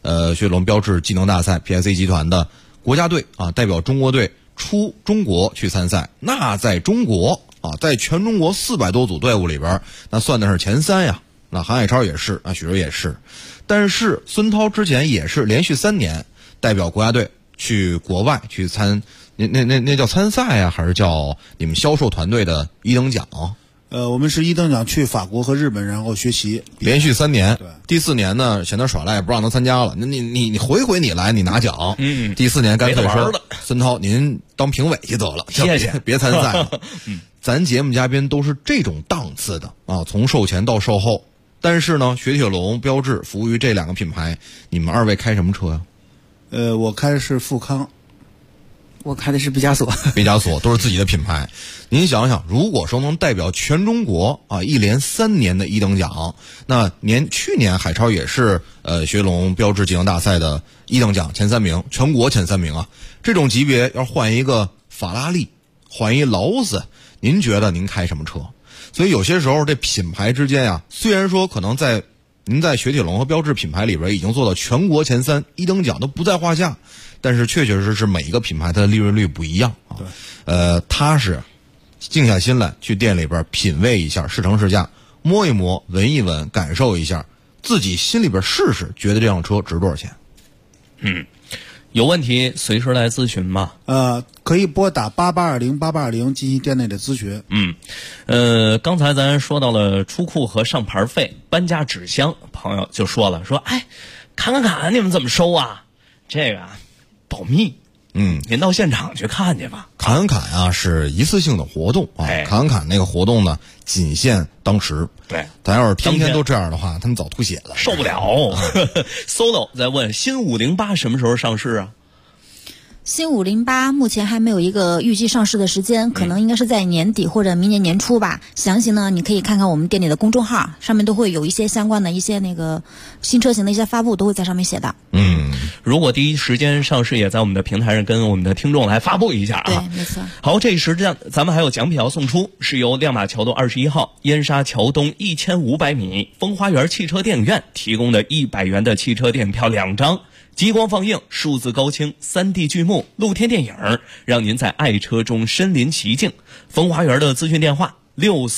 雪铁龙标致技能大赛 PSA 集团的国家队啊，代表中国队出中国去参赛。那在中国啊，在全中国400多组队伍里边，那算的是前3呀。那韩海超也是啊，许茹也是。但是孙涛之前也是连续3年代表国家队去国外去参，那叫参赛呀，还是叫你们销售团队的1等奖？ 我们是1等奖去法国和日本，然后学习， 连续3年。对，第4年呢嫌他耍赖，不让他参加了。你回你来，你拿奖。第4年干脆说孙涛您当评委去得了， 谢谢， 别参赛了。咱节目嘉宾都是这种档次的啊，从售前到售后。但是呢，雪铁龙、标致服务于这2个品牌，你们2位开什么车呀？ 我开的是富康。 我开的是毕加索， 毕加索都是自己的品牌。您想想，如果说能代表全中国啊，一连3年的1等奖，那去年海超也是雪铁龙标致技能大赛的1等奖前3名，全国前3名啊。这种级别要换一个法拉利，换一劳斯，您觉得您开什么车？所以有些时候这品牌之间呀，虽然说可能您在雪铁龙和标致品牌里边已经做到全国前3， 1等奖都不在话下，但是确确实实每一个品牌它的利润率不一样啊。踏实静下心来去店里边品味一下，试乘试驾，摸一摸，闻一闻，感受一下，自己心里边试试，觉得这辆车值多少钱。 有问题随时来咨询吧。 可以拨打88208820进行店内的咨询。 刚才咱说到了出库和上牌费，搬家纸箱，朋友就说了，说侃你们怎么收啊？这个保密。您到现场去看去吧。 侃啊是一次性的活动啊，侃那个活动呢仅限当时。 对， 咱要是天天都这样的话，他们早吐血了， 受不了。Solo 在问新508什么时候上市啊？ 新508目前还没有一个预计上市的时间，可能应该是在年底或者明年年初吧。详情呢，你可以看看我们店里的公众号，上面都会有一些相关的一些那个新车型的一些发布，都会在上面写的。 如果第一时间上市，也在我们的平台上跟我们的听众来发布一下啊。 对，没错。 好，这一时间咱们还有奖品要送出，是由亮马桥东21号、燕莎桥东1500米风花园汽车电影院提供的100元的汽车电影票2张。极光放映、数字高清、3D 剧目、露天电影，让您在爱车中身临其境。风花园的咨询电话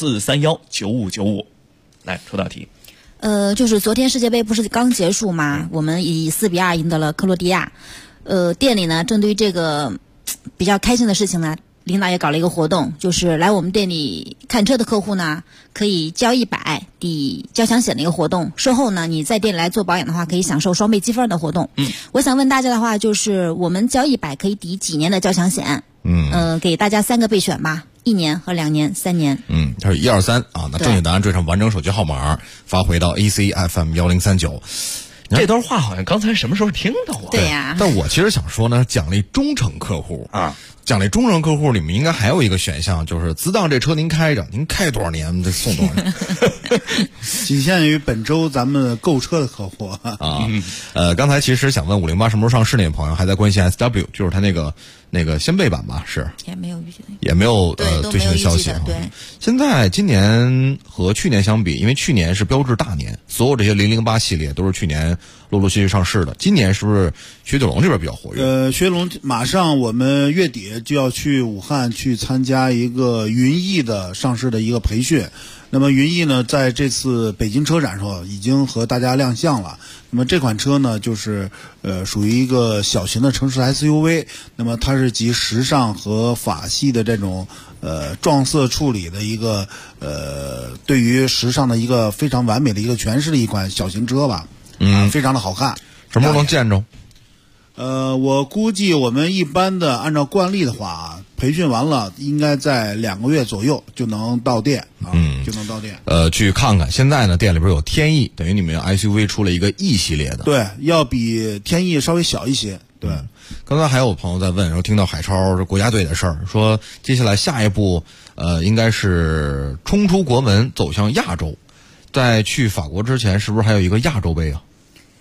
64319595。来，出道题。 就是昨天世界杯不是刚结束吗？我们以4-2赢得了克罗地亚。店里呢，针对于这个比较开心的事情呢，领导也搞了一个活动，就是来我们店里看车的客户呢，可以交100抵交强险的一个活动。售后呢，你在店里来做保养的话，可以享受双倍积分的活动。我想问大家的话，就是我们交100可以抵几年的交强险？给大家3个备选吧，1年和2年、3年。 它是1、2、3啊。那正确答案缀上完整手机号码，发回到 ACFM1039。 这段话好像刚才什么时候听到过？ 对呀。 但我其实想说呢，奖励忠诚客户啊，奖励忠诚客户里面应该还有一个选项，就是自当这车您开着，您开多少年就送多少年。 仅限于本周咱们购车的客户啊。刚才其实想问508什么时候上市那位朋友还在关心 SW， 就是他那个掀背版吧？是也没有预计， 也没有最新的消息。 对， 现在今年和去年相比，因为去年是标致大年，所有这些008系列都是去年陆陆续续上市的。今年是不是雪铁龙这边比较活跃？ 雪铁龙马上我们月底就要去武汉去参加一个云翼的上市的一个培训。那么云翼呢，在这次北京车展上已经和大家亮相了。那么这款车呢，就是属于一个小型的城市 SUV。那么它是集时尚和法系的这种撞色处理的一个对于时尚的一个非常完美的一个诠释的一款小型车吧。非常的好看。 什么时候能见着？ 我估计我们一般的按照惯例的话，培训完了应该在2个月左右就能到店啊，就能到店。 去看看。现在呢，店里边有天翼，等于你们 SUV 出了一个 E 系列的， 对，要比天翼稍微小一些。对， 刚才还有朋友在问，说听到海超这国家队的事儿，说接下来下一步应该是冲出国门走向亚洲，在去法国之前，是不是还有一个亚洲杯啊？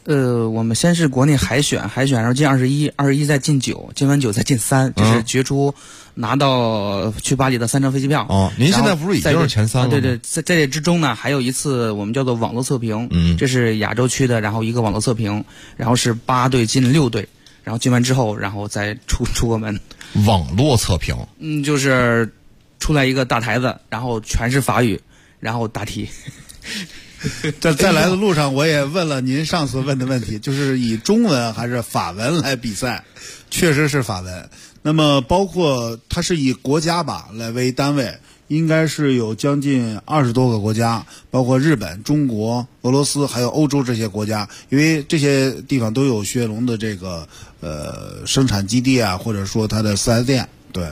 我们先是国内海选，然后进21再进9，进完9再进3，这是决出拿到去巴黎的3张飞机票。 哦，您现在不是已经是前3了吗？ 对对，在这之中呢，还有一次我们叫做网络测评，这是亚洲区的，然后一个网络测评，然后是8队进6队，然后进完之后，然后再出国门。 网络测评， 就是出来一个大台子，然后全是法语，然后答题。 在来的路上，我也问了您上次问的问题，就是以中文还是法文来比赛？确实是法文。那么包括它是以国家吧来为单位，应该是有将近20多个国家，包括日本、中国、俄罗斯还有欧洲这些国家，因为这些地方都有雪铁龙的这个生产基地啊，或者说它的4S店。对，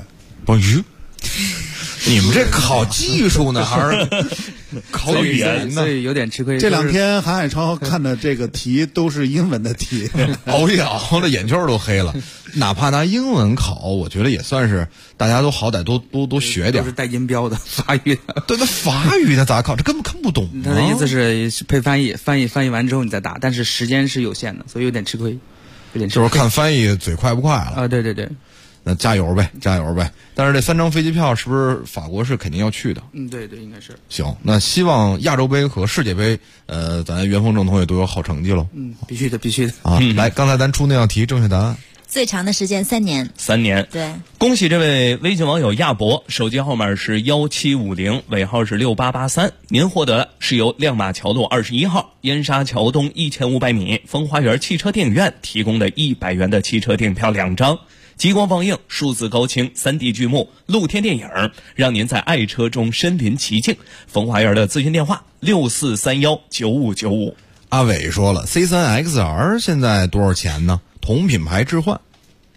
你们这考技术呢，还是考语言呢？ 所以有点吃亏。 这2天韩海超看的这个题都是英文的题， 熬夜熬的眼圈都黑了。哪怕拿英文考，我觉得也算是大家都好歹都学点。 都是带音标的法语的。 对，那法语的咋考？这根本看不懂。 他的意思是配翻译完之后你再答，但是时间是有限的，所以有点吃亏。 就是看翻译嘴快不快了啊？对对对。 那加油呗。但是这3张飞机票是不是法国是肯定要去的？ 对对，应该是。 行，那希望亚洲杯和世界杯，咱袁峰正同也都有好成绩喽。 必须的啊！来，刚才咱出那道题，正确答案。 最长的时间3年。 3年。 对。 恭喜这位微信网友亚博，手机号码是1750，尾号是6883。您获得的是由亮马桥路21号燕莎桥东1500米风花园汽车电影院提供的100元的汽车电影票2张。极光放映、数字高清、3D 剧目、露天电影，让您在爱车中身临其境。风花园的咨询电话64319595。 阿伟说了 ，C3XR 现在多少钱呢？同品牌置换。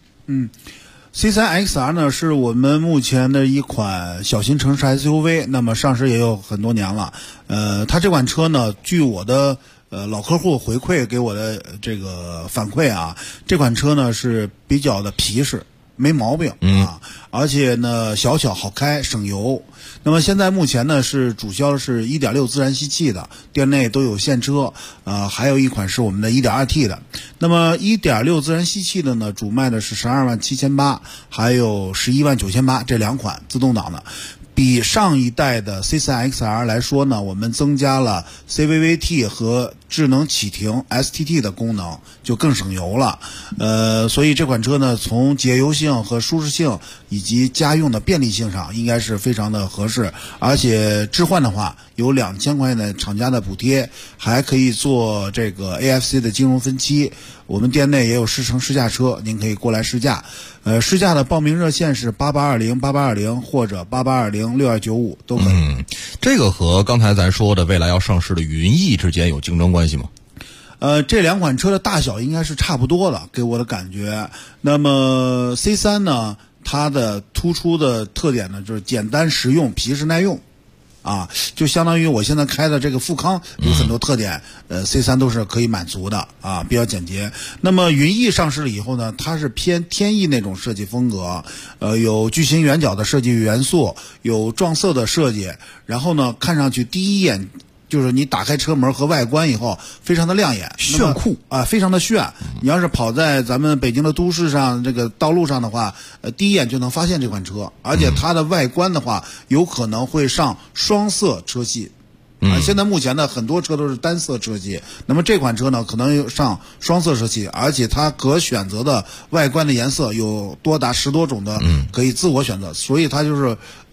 C3XR 呢是我们目前的一款小型城市 SUV， 那么上市也有很多年了。它这款车呢，据我的老客户回馈给我的这个反馈啊，这款车呢是比较的皮实，没毛病啊，而且呢小巧好开，省油。那么现在目前呢是主销是 1.6 自然吸气的，店内都有现车，还有一款是我们的 1.2T 的。那么 1.6 自然吸气的呢，主卖的是127800，还有119800，这2款自动挡的。比上一代的 C3XR 来说呢，我们增加了 CVVT 和智能启停 STT 的功能，就更省油了。所以这款车呢，从节油性和舒适性以及家用的便利性上，应该是非常的合适。而且置换的话，有2000块钱的厂家的补贴，还可以做这个 AFC 的金融分期。我们店内也有试乘试驾车，您可以过来试驾。试驾的报名热线是88208820或者88206295都可以。 这个和刚才咱说的未来要上市的云翼之间有竞争关系吗？ 这2款车的大小应该是差不多的，给我的感觉。那么 C3 呢，它的突出的特点呢就是简单实用、皮实耐用。就相当于我现在开的这个富康有很多特点，C3 都是可以满足的啊，比较简洁。那么云翼上市了以后呢，它是偏天翼那种设计风格，有巨型圆角的设计元素，有撞色的设计，然后呢，看上去第一眼就是你打开车门和外观以后，非常的亮眼、 炫酷啊，非常的炫。你要是跑在咱们北京的都市上这个道路上的话，第一眼就能发现这款车，而且它的外观的话，有可能会上双色车系。现在目前呢，很多车都是单色车系，那么这款车呢，可能上双色车系，而且它可选择的外观的颜色有多达10多种的，可以自我选择，所以它就是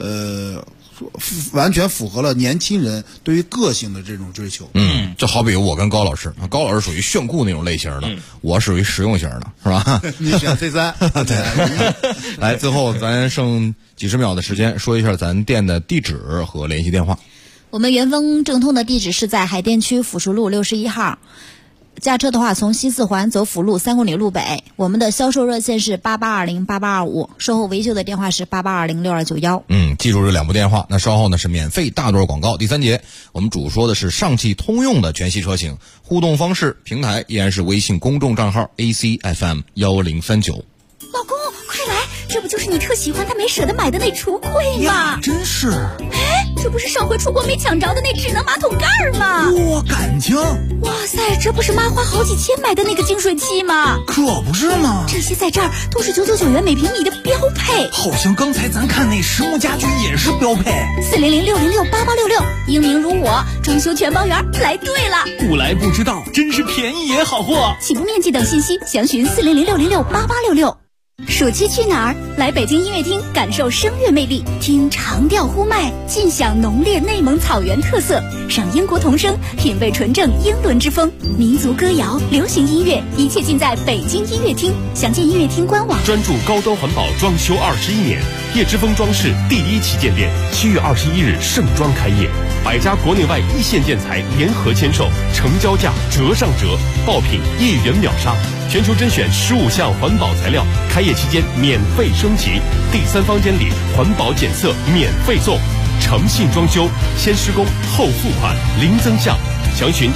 完全符合了年轻人对于个性的这种追求。 就好比我跟高老师，高老师属于炫酷那种类型的，我属于实用型的，是吧？ 你选 C3 对。来，最后咱剩几十秒的时间，说一下咱店的地址和联系电话。 我们元丰正通的地址是在海淀区辅树路61号。驾车的话，从西四环走辅路3公里路北。我们的销售热线是88208825，售后维修的电话是88206291。 记住这2部电话。那稍后呢是免费大段广告。第3节，我们主说的是上汽通用的全系车型，互动方式平台依然是微信公众账号 ACFM1039。 老公，快来！ 这不就是你特喜欢但没舍得买的那橱柜吗？ 真是。 哎，这不是上回出国没抢着的那智能马桶盖吗？ 哇，感情！ 哇塞，这不是妈花好几千买的那个净水器吗？ 可不是吗？ 这些在这儿都是999元每平米的标配。 好像刚才咱看那实木家居也是标配。 400-606-8866，英明如我，装修全包圆，来对了。 不来不知道，真是便宜也好货。 起步面积等信息详询400-606-8866。暑期去哪儿？来北京音乐厅感受声乐魅力，听长调呼麦，尽享浓烈内蒙草原特色，赏英国童声，品味纯正英伦之风，民族歌谣、流行音乐，一切尽在北京音乐厅。详见音乐厅官网。 专注高端环保装修21年，叶之峰装饰第1旗舰店7月21日盛装开业，100家国内外一线建材联合签售，成交价折上折，爆品1元秒杀，全球甄选15项环保材料，开业期间免费升级，第3方监理环保检测免费送，诚信装修，先施工后付款，零增项，详询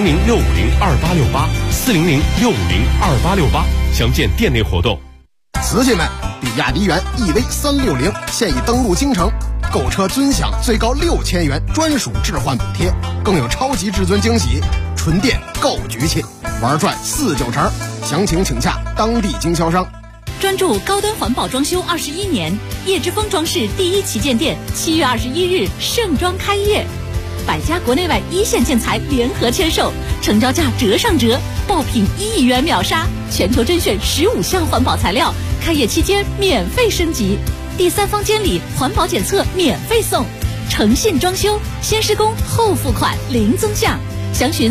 400-650-2868，400-650-2868，详见店内活动。 瓷器们，比亚迪元 EV360现已登陆京城，购车尊享最高6000元专属置换补贴，更有超级至尊惊喜，纯电够局气，玩转4-9成，详情请洽当地经销商。 专注高端环保装修21年，叶之峰装饰第1旗舰店7月21日盛装开业，100家国内外一线建材联合签售，成交价折上折，爆品1亿元秒杀，全球甄选15项环保材料，开业期间免费升级，第3方监理环保检测免费送，诚信装修，先施工后付款，零增项，详询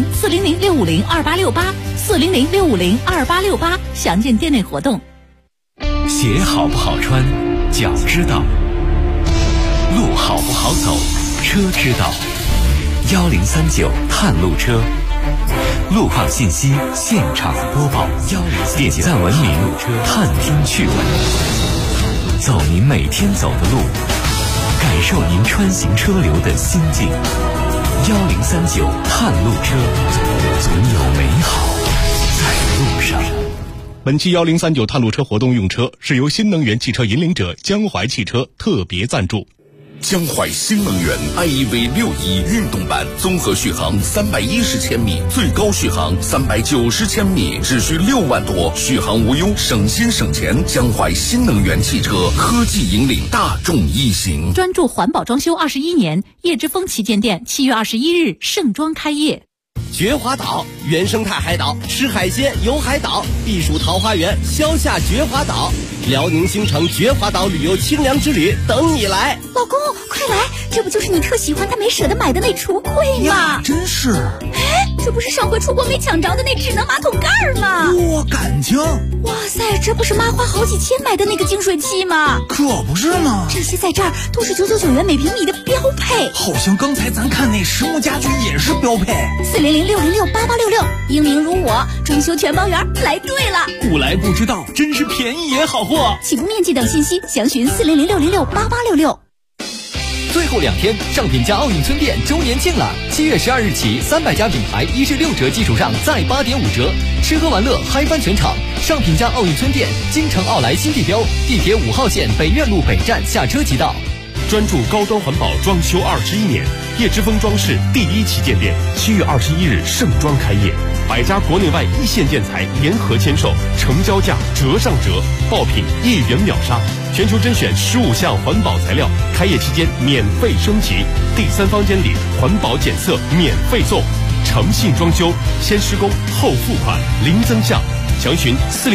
400-650-2868，400-650-2868，详见店内活动。 鞋好不好穿，脚知道；路好不好走，车知道。1039探路车，路况信息现场播报，点赞文明，探听趣闻，走您每天走的路，感受您穿行车流的心境。1039探路车，总有美好在路上。 本期1039探路车活动用车是由新能源汽车引领者江淮汽车特别赞助。 江淮新能源 iEV 61运动版，综合续航310千米，最高续航390千米，只需6万多，续航无忧，省心省钱。江淮新能源汽车科技引领大众一行， 专注环保装修21年，叶之峰旗舰店7月21日盛装开业。 绝华岛原生态海岛，吃海鲜游海岛，避暑桃花源消夏绝华岛，辽宁新城绝华岛旅游清凉之旅等你来。 老公快来，这不就是你特喜欢但没舍得买的那橱柜吗？ 真是。 哎，这不是上回出国没抢着的那智能马桶盖吗？ 哇，感情！ 哇塞，这不是妈花好几千买的那个净水器吗？ 可不是吗？ 这些在这儿都是999元每平米的标配。 好像刚才咱看那实木家居也是标配。 400-606-8866，英明如我，装修全包圆，来对了。 不来不知道，真是便宜也好货。 起步面积等信息详询400-606-8866。 最后2天，上品家奥运村店周年庆了！7月12日起，300家品牌1至6折基础上再8.5折，吃喝玩乐嗨翻全场。上品家奥运村店，京城奥莱新地标，地铁5号线北苑路北站下车即到。 专注高端环保装修21年，叶之峰装饰第1旗舰店7月21日盛装开业，100家国内外一线建材联合签售，成交价折上折，爆品1元秒杀，全球甄选15项环保材料，开业期间免费升级，第3方监理环保检测免费送，诚信装修，先施工后付款，零增项，详询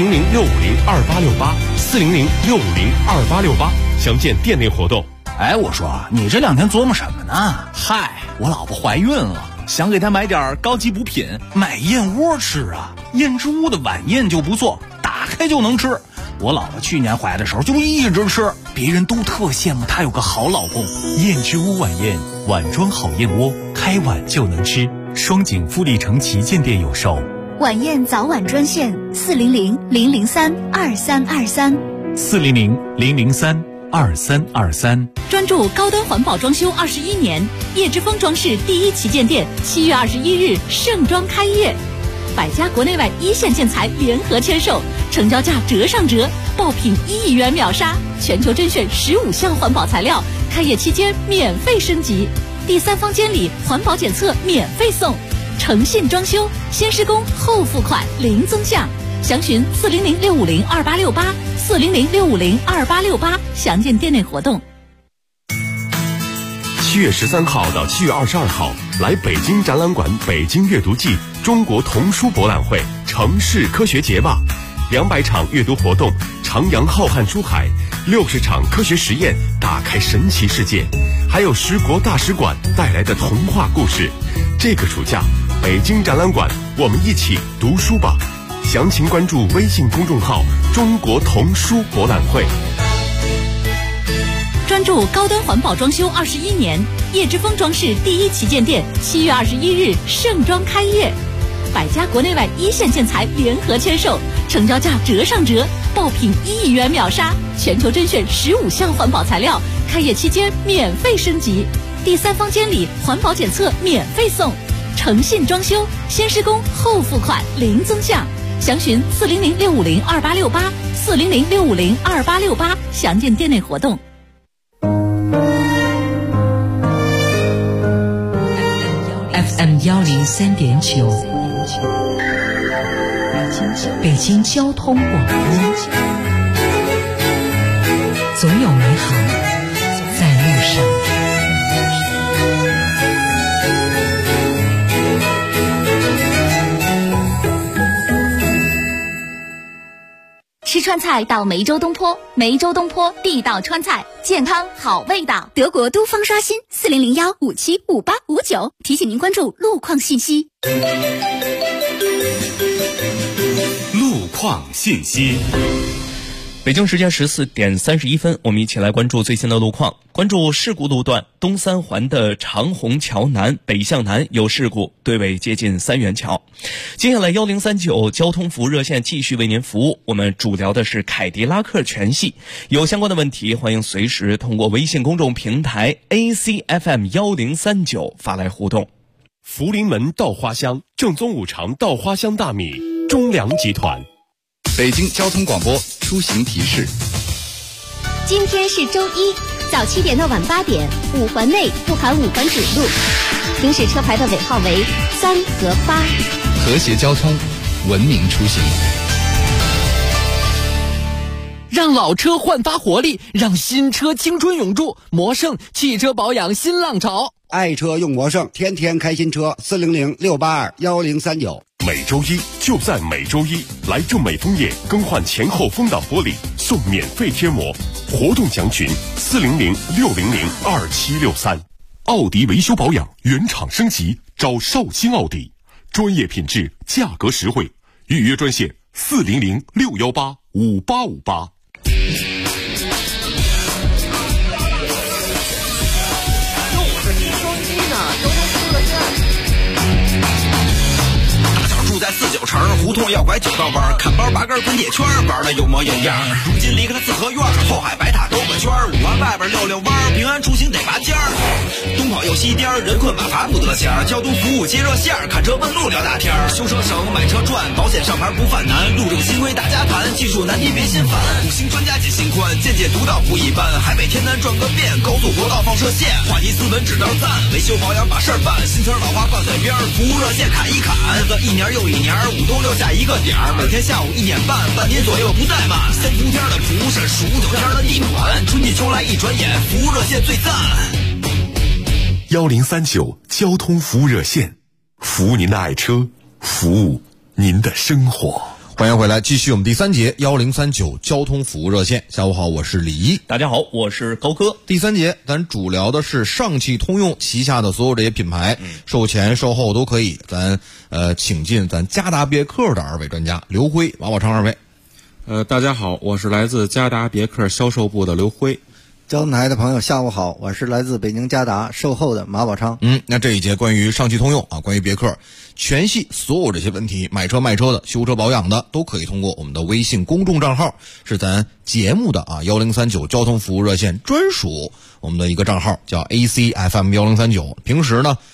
400-650-2868，400-650-2868，详见店内活动。 哎，我说你这2天琢磨什么呢？嗨，我老婆怀孕了，想给她买点高级补品，买燕窝吃啊。燕之屋的晚宴就不错，打开就能吃。我老婆去年怀的时候就一直吃，别人都特羡慕她有个好老公。 燕之屋晚宴，碗装好燕窝，开碗就能吃。双井富力城旗舰店有售。 晚宴早晚专线400-003-2323 400-003-2323。 专注高端环保装修21年，叶之峰装饰第1旗舰店7月21日盛装开业，100家国内外一线建材联合签售，成交价折上折， 爆品1亿元秒杀，全球甄选15项环保材料，开业期间免费升级，第3方监理环保检测免费送，诚信装修，先施工后付款零增项，详询400-650-2868，400-650-2868，详见店内活动。 7月13号到7月22号，来北京展览馆北京阅读季中国童书博览会城市科学节吧，200场阅读活动，徜徉浩瀚书海，60场科学实验，打开神奇世界，还有10国大使馆带来的童话故事。这个暑假，北京展览馆，我们一起读书吧。详情关注微信公众号中国童书博览会。 专注高端环保装修21年，叶之峰装饰第1旗舰店7月21日盛装开业，百家国内外一线建材联合签售，成交价折上折，爆品1亿元秒杀，全球甄选15项环保材料，开业期间免费升级，第3方监理环保检测免费送，诚信装修，先施工后付款零增项，详询400-650-2868，400-650-2868，详见店内活动。 FM 103.9，北京交通广播，总有美好在路上。 吃川菜到梅州东坡，梅州东坡地道川菜，健康好味道。德国都方刷新400-575859，提醒您关注路况信息。 路况信息。 北京时间14点31分，我们一起来关注最新的路况。关注事故路段，东三环的长虹桥南北向南有事故，对尾接近三元桥。接下来1039交通服务热线继续为您服务，我们主聊的是凯迪拉克全系。有相关的问题，欢迎随时通过微信公众平台 ACFM1039 发来互动。 福临门稻花香，正宗5常稻花香大米，中粮集团。 北京交通广播出行提示： 今天是周一，早7点到晚8点，5环内不含5环主路，行驶车牌的尾号为3和8。 和谐交通，文明出行。 让老车焕发活力，让新车青春永驻。魔胜汽车保养新浪潮， 爱车用魔胜，天天开新车。400-682-1039。 每周一就在每周一，来正美枫叶更换前后风挡玻璃，送免费贴膜。活动详询400-600-2763。奥迪维修保养原厂升级，找绍兴奥迪，专业品质，价格实惠。预约专线400-618-5858。 在49城胡同要拐9道弯，看包拔根滚铁圈，玩的有模有样。如今离开了四合院，后海白塔兜个圈，5环外边溜溜弯，平安出行得拔尖儿。东跑又西颠，人困马乏不得闲，交通服务接热线，看车问路聊大天，修车省买车赚，保险上牌不犯难，路政新规大家谈，技术难题别心烦。5星专家解心宽，见解独到不一般，海北天南转个遍，高速国道放射线，话题斯文指道赞，维修保养把事儿办，新车老花放在边，服务热线砍一砍，一年又一年，5冬6夏一个点儿，每天下午1点半，半年左右不怠慢。3伏天的蒲是数9天的地暖，春季秋来一转眼，服务热线最赞。 1039交通服务热线，服务您的爱车，服务您的生活。 欢迎回来，继续我们第3节1039交通服务热线。下午好，我是李一。 大家好，我是高科。 第3节咱主聊的是上汽通用旗下的所有这些品牌，售前售后都可以。咱请进咱嘉达别克的2位专家刘辉、马宝昌2位。 大家好，我是来自嘉达别克销售部的刘辉。 交通台的朋友下午好，我是来自北京嘉达售后的马宝昌。 那这一节关于上汽通用啊，关于别克全系所有这些问题，买车卖车的、修车保养的，都可以通过我们的微信公众账号，是咱节目的1039交通服务热线专属我们的一个账号，叫 ACFM1039。平时呢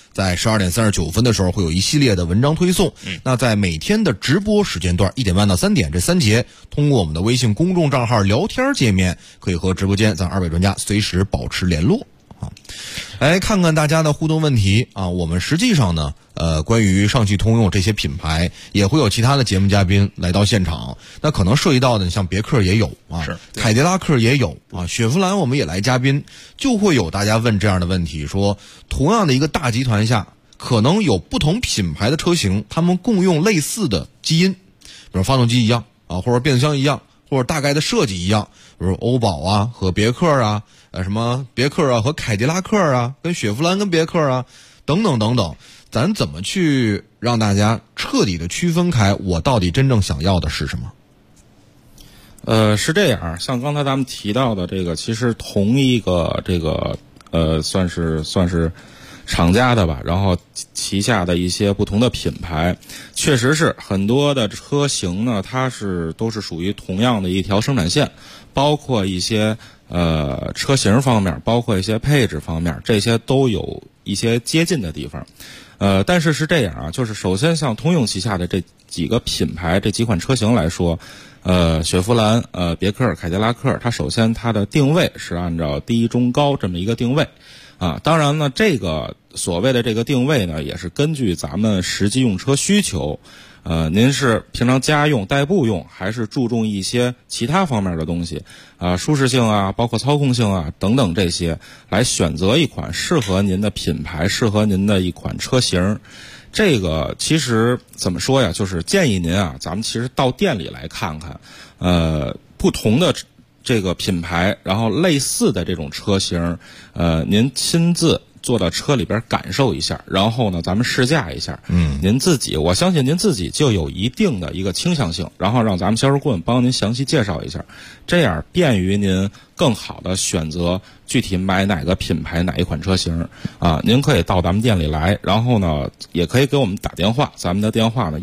在12点39分的时候会有一系列的文章推送。那在每天的直播时间段1点半到3点这3节，通过我们的微信公众账号聊天界面，可以和直播间咱2位专家随时保持联络。来看看大家的互动问题啊！我们实际上呢，关于上汽通用这些品牌，也会有其他的节目嘉宾来到现场。那可能涉及到的，像别克也有啊，凯迪拉克也有啊，雪佛兰我们也来嘉宾，就会有大家问这样的问题，说同样的一个大集团下，可能有不同品牌的车型，他们共用类似的基因，比如发动机一样啊，或者变速箱一样，或者大概的设计一样，比如欧宝啊和别克啊。什么别克啊和凯迪拉克啊，跟雪佛兰跟别克啊，等等等等，咱怎么去让大家彻底的区分开我到底真正想要的是什么？ 是这样，像刚才咱们提到的这个，其实同一个这个算是厂家的吧，然后旗下的一些不同的品牌，确实是很多的车型呢，它都是属于同样的一条生产线，包括一些车型方面，包括一些配置方面，这些都有一些接近的地方。但是这样啊，就是首先像通用旗下的这几个品牌，这几款车型来说，雪佛兰、别克、凯迪拉克，它首先它的定位是按照低中高这么一个定位。当然呢，这个所谓的这个定位呢，也是根据咱们实际用车需求，您是平常家用、代步用，还是注重一些其他方面的东西，舒适性啊，包括操控性啊等等这些，来选择一款适合您的品牌、适合您的一款车型。这个其实怎么说呀？就是建议您啊，咱们其实到店里来看看，不同的这个品牌，然后类似的这种车型，您亲自坐到车里边感受一下，然后呢，咱们试驾一下。您自己，我相信您自己就有一定的一个倾向性，然后让咱们销售顾问帮您详细介绍一下，这样便于您更好的选择具体买哪个品牌哪一款车型啊。您可以到咱们店里来，然后呢，也可以给我们打电话，咱们的电话呢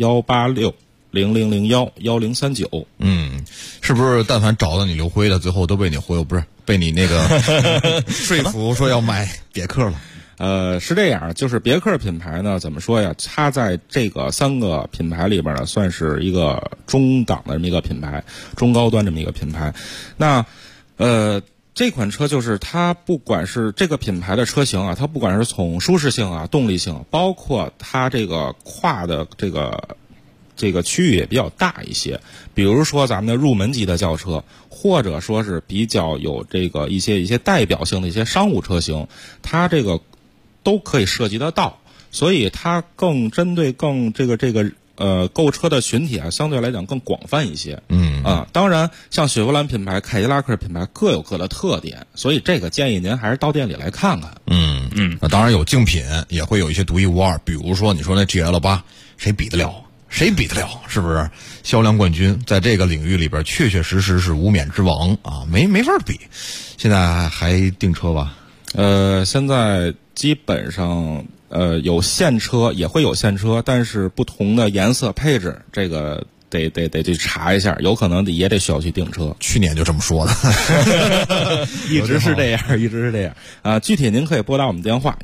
18600011039。 是不是但凡找到你刘辉的，最后都被你忽悠，不是被你那个说服说要买别克了？ 是这样，就是别克品牌呢，怎么说呀？它在这个3个品牌里边呢，算是一个中档的这么一个品牌，中高端这么一个品牌。那这款车就是它不管是这个品牌的车型啊，它不管是从舒适性啊、动力性，包括它这个跨的这个区域也比较大一些，比如说咱们的入门级的轿车，或者说是比较有这个一些代表性的一些商务车型，它这个都可以涉及得到，所以它更针对购车的群体啊，相对来讲更广泛一些。当然像雪佛兰品牌、凯迪拉克品牌各有各的特点，所以这个建议您还是到店里来看看。 那当然有竞品，也会有一些独一无二，比如说你说那 GL8，谁比得了？是不是销量冠军？在这个领域里边，确确实实是无冕之王啊，没法比。现在还订车吧？ 现在基本上有现车，也会有现车，但是不同的颜色配置，这个得去查一下，有可能也得需要去订车。 去年就这么说的， 一直是这样啊。具体您可以拨打我们电话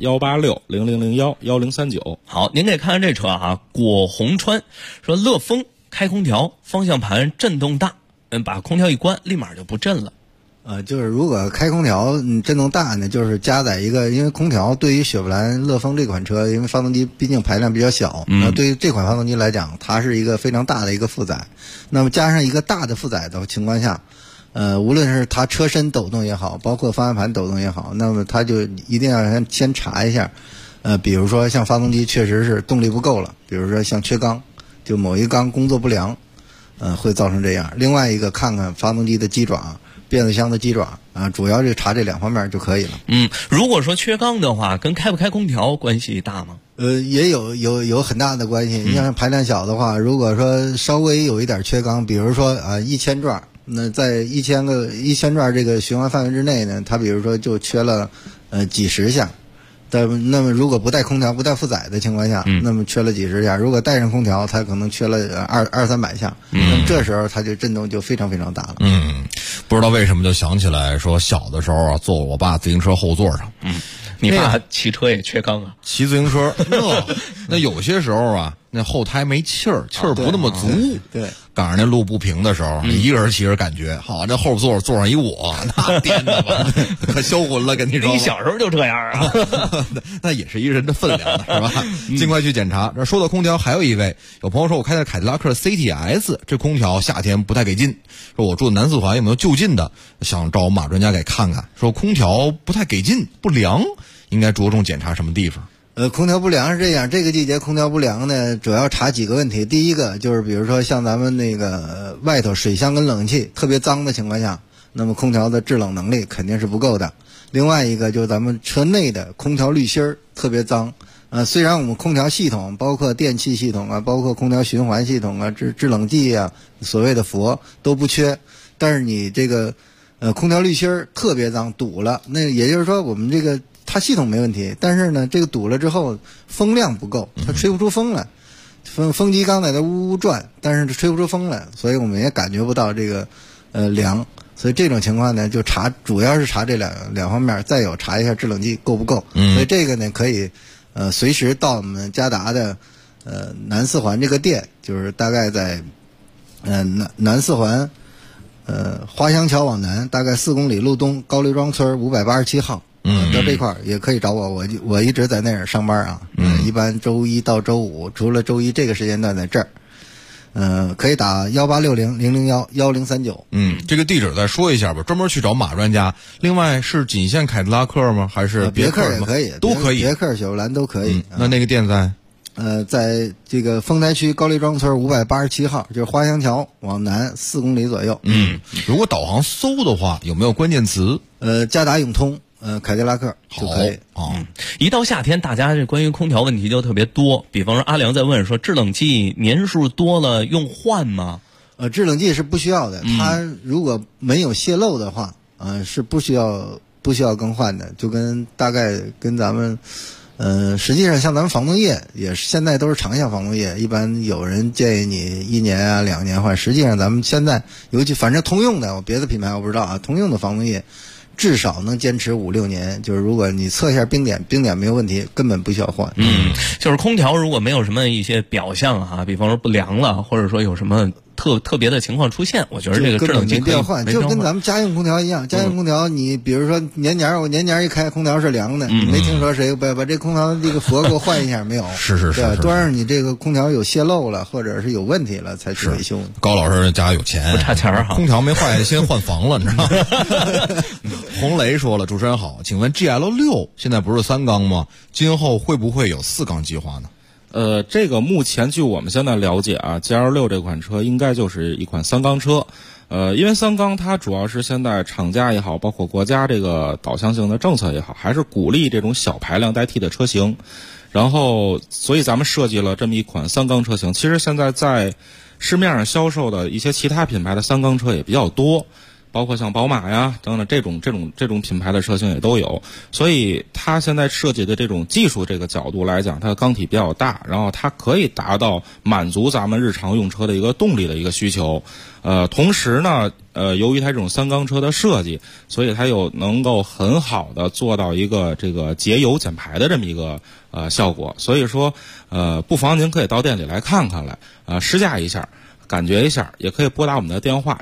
18600011039。 好，您可以看看这车啊，果红川说乐风开空调，方向盘震动大，把空调一关，立马就不震了。 就是如果开空调震动大呢，就是加载一个，因为空调对于雪佛兰乐风这款车，因为发动机毕竟排量比较小，那对于这款发动机来讲，它是一个非常大的一个负载。那么加上一个大的负载的情况下，无论是它车身抖动也好，包括方向盘抖动也好，那么它就一定要先查一下，比如说像发动机确实是动力不够了，比如说像缺缸，就某一缸工作不良，会造成这样。另外一个看看发动机的机爪。变速箱的机爪啊，主要就查这2方面就可以了。 如果说缺缸的话，跟开不开空调关系大吗？ 也有很大的关系。你像排量小的话，如果说稍微有一点缺缸，比如说1000转，那在1000转这个循环范围之内呢，它比如说就缺了几十下。那么如果不带空调、不带负载的情况下，那么缺了几十下；如果带上空调，它可能缺了200-300下。那么这时候它就震动就非常非常大了。 不知道为什么就想起来说，小的时候啊，坐我爸自行车后座上， 你爸骑车也缺缸啊？ 骑自行车那有些时候啊，那后胎没气儿不那么足。 对， 赶上那路不平的时候，一个人骑着感觉好，这后座坐上一我，那颠的吧，可销魂了，跟你说。 你小时候就这样啊？ 那也是一人的分量的，是吧？尽快去检查。这说到空调，还有一位有朋友说，我开的凯迪拉克 CTS 这空调夏天不太给劲，说我住南四环有没有就近的，想找我们马专家给看看。说空调不太给劲，不凉，应该着重检查什么地方？ 空调不良是这样，这个季节空调不良呢，主要查几个问题。第一个就是比如说像咱们那个外头水箱跟冷气特别脏的情况下，那么空调的制冷能力肯定是不够的。另外一个就是咱们车内的空调滤芯儿特别脏。虽然我们空调系统包括电气系统啊，包括空调循环系统啊，制冷剂啊，所谓的氟都不缺，但是你这个空调滤芯儿特别脏，堵了，那也就是说我们这个它系统没问题，但是呢这个堵了之后风量不够，它吹不出风来，风机刚才在呜呜转，但是吹不出风来，所以我们也感觉不到这个凉。所以这种情况呢，就主要是查这两方面，再有查一下制冷剂够不够。所以这个呢可以随时到我们嘉达的南四环这个店，就是大概在南四环花乡桥往南大概4公里路东高黎庄村587号。到这块儿也可以找我，我一直在那儿上班啊。一般周一到周五，除了周一这个时间段在这儿。可以打1860-001-1039。 这个地址再说一下吧，专门去找马专家。另外是仅限凯迪拉克吗？还是别克也可以？ 都可以， 别克、雪佛兰都可以。 那个店在？ 在这个丰台区高黎庄村587号，就是花乡桥往南4公里左右。 如果导航搜的话，有没有关键词？ 嘉达永通。凯迪拉克就可以。 一到夏天，大家这关于空调问题就特别多。比方说阿良在问说，制冷剂年数多了用换吗？ 制冷剂是不需要的，它如果没有泄漏的话，是不需要更换的。就大概跟咱们，实际上像咱们防冻液也是现在都是长效防冻液，一般有人建议你1年啊2年换。实际上咱们现在尤其反正通用的，别的品牌我不知道啊，通用的防冻液。至少能坚持5-6年，就是如果你测一下冰点没有问题，根本不需要换。 就是空调如果没有什么一些表象啊，比方说不凉了，或者说有什么特别的情况出现，我觉得这个制冷剂没必要换，就跟咱们家用空调一样。家用空调，你比如说我年年一开空调是凉的，没听说谁把这空调这个氟给我换一下没有？ 是， 对，多让你这个空调有泄漏了，或者是有问题了才去维修。 高老师家有钱， 不差钱哈。 空调没坏，先换房了，你知道吗？红雷说了，主持人好，请问 GL6 现在不是3缸吗？今后会不会有4缸计划呢？ 这个目前据我们现在了解啊 ，GL6 这款车应该就是一款3缸车。因为3缸它主要是现在厂家也好，包括国家这个导向性的政策也好，还是鼓励这种小排量代替的车型。然后，所以咱们设计了这么一款3缸车型。其实现在在市面上销售的一些其他品牌的3缸车也比较多。包括像宝马呀等等这种品牌的车型也都有，所以它现在设计的这种技术这个角度来讲，它的缸体比较大，然后它可以达到满足咱们日常用车的一个动力的一个需求。同时呢，由于它这种3缸车的设计，所以它又能够很好的做到一个这个节油减排的这么一个效果。所以说，不妨您可以到店里来看看来，试驾一下。感觉一下，也可以拨打我们的电话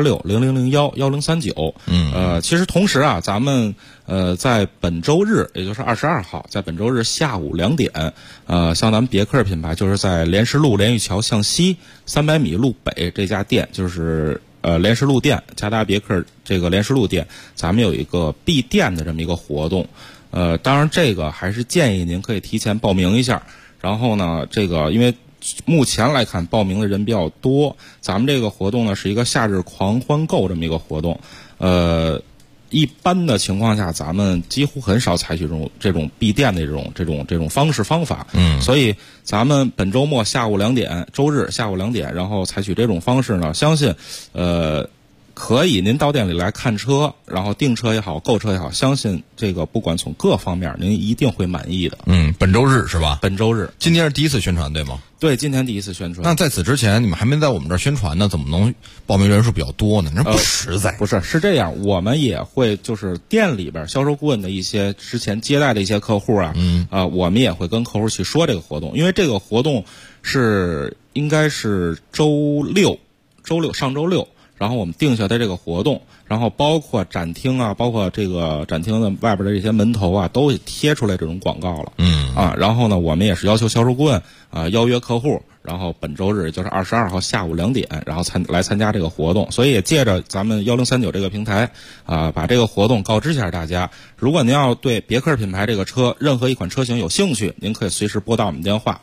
186-0001-1039。其实同时啊，咱们在本周日，也就是22号，在本周日下午2点，像咱们别克品牌，就是在莲石路莲玉桥向西300米路北这家店，就是莲石路店，嘉达别克这个莲石路店，咱们有一个闭店的这么一个活动。当然这个还是建议您可以提前报名一下。然后呢，这个因为目前来看报名的人比较多，咱们这个活动呢是一个夏日狂欢购这么一个活动。一般的情况下，咱们几乎很少采取这种闭店的这种方式方法。所以咱们本周末下午2点，周日下午2点，然后采取这种方式呢，相信可以您到店里来看车，然后订车也好，购车也好，相信这个不管从各方面，您一定会满意的。 本周日是吧？ 本周日， 今天是第一次宣传对吗？ 对，今天第一次宣传。 那在此之前，你们还没在我们这儿宣传呢，怎么能报名人数比较多呢？那不实在。 不是，是这样，我们也会就是店里边销售顾问的一些之前接待的一些客户啊，我们也会跟客户去说这个活动，因为这个活动应该是上周六。然后我们定下的这个活动，然后包括展厅啊，包括这个展厅的外边的这些门头啊，都贴出来这种广告了。然后呢，我们也是要求销售顾问邀约客户，然后本周日就是22号下午2点，然后来参加这个活动。所以也借着咱们1039这个平台把这个活动告知一下大家。如果您要对别克品牌这个车任何一款车型有兴趣，您可以随时拨打我们电话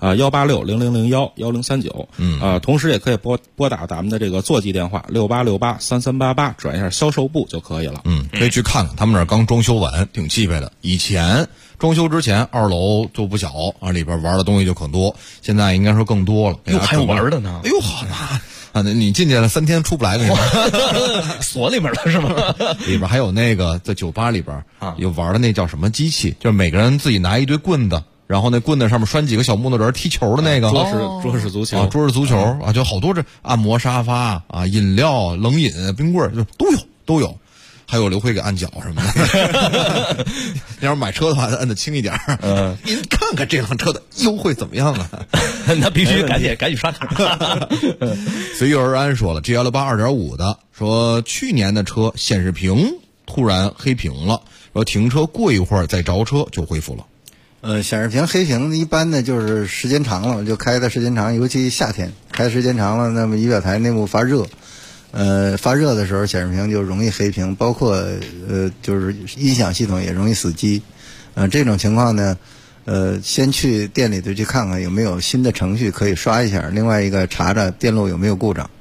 18600011039。同时也可以拨打咱们的这个座机电话68683388，转一下销售部就可以了。 可以去看看，他们那儿刚装修完，挺气派的。以前装修之前2楼就不小里边玩的东西就可多，现在应该说更多了。 还有玩的呢？ 哎呦好嘛！你进去了3天出不来，跟你说锁里边了是吗？ 里边还有那个在酒吧里边有玩的那叫什么机器，就是每个人自己拿一堆棍子，然后那棍子上面拴几个小木头人踢球的那个桌式足球桌式足球就好多这按摩沙发饮料冷饮冰棍就都有。还有刘辉给按脚什么的。你要是买车的话，按得轻一点。您看看这辆车的优惠怎么样啊？ 那必须赶紧刷卡。 随遇而安说了 ，G182 2.5的说去年的车显示屏突然黑屏了，说停车过一会儿再着车就恢复了。 显示屏黑屏一般的就是时间长了，就开的时间长，尤其夏天开时间长了，那么仪表台内部发热。发热的时候显示屏就容易黑屏，包括就是音响系统也容易死机。这种情况呢，先去店里头去看看有没有新的程序可以刷一下，另外一个查查电路有没有故障。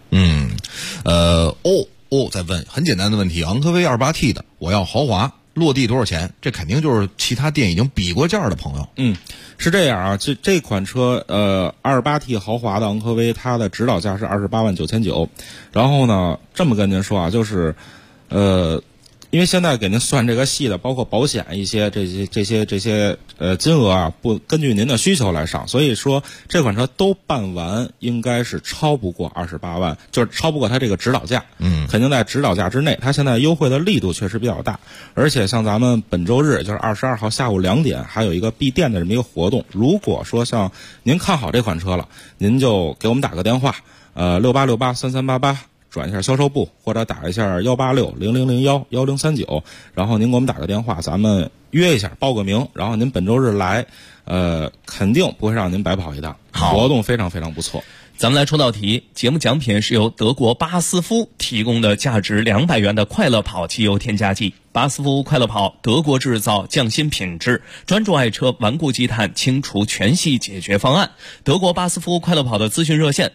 再问很简单的问题，昂科威 28T 的我要豪华，落地多少钱？这肯定就是其他店已经比过价的朋友。 是这样啊，这款车28T 豪华的昂科威，它的指导价是28.99000。然后呢，这么跟您说啊，就是因为现在给您算这个细的，包括保险一些这些金额啊，不根据您的需求来上，所以说这款车都办完应该是超不过28万，就是超不过它这个指导价。肯定在指导价之内。它现在优惠的力度确实比较大，而且像咱们本周日就是22号下午2点，还有一个闭店的这么一个活动。如果说像您看好这款车了，您就给我们打个电话，68683388。转一下销售部，或者打一下18600011039，然后您给我们打个电话，咱们约一下，报个名，然后您本周日来，肯定不会让您白跑一趟。活动非常非常不错。 咱们来出道题，节目奖品是由德国巴斯夫提供的价值200元的快乐跑汽油添加剂。巴斯夫快乐跑，德国制造，匠心品质，专注爱车顽固积碳清除全系解决方案。德国巴斯夫快乐跑的咨询热线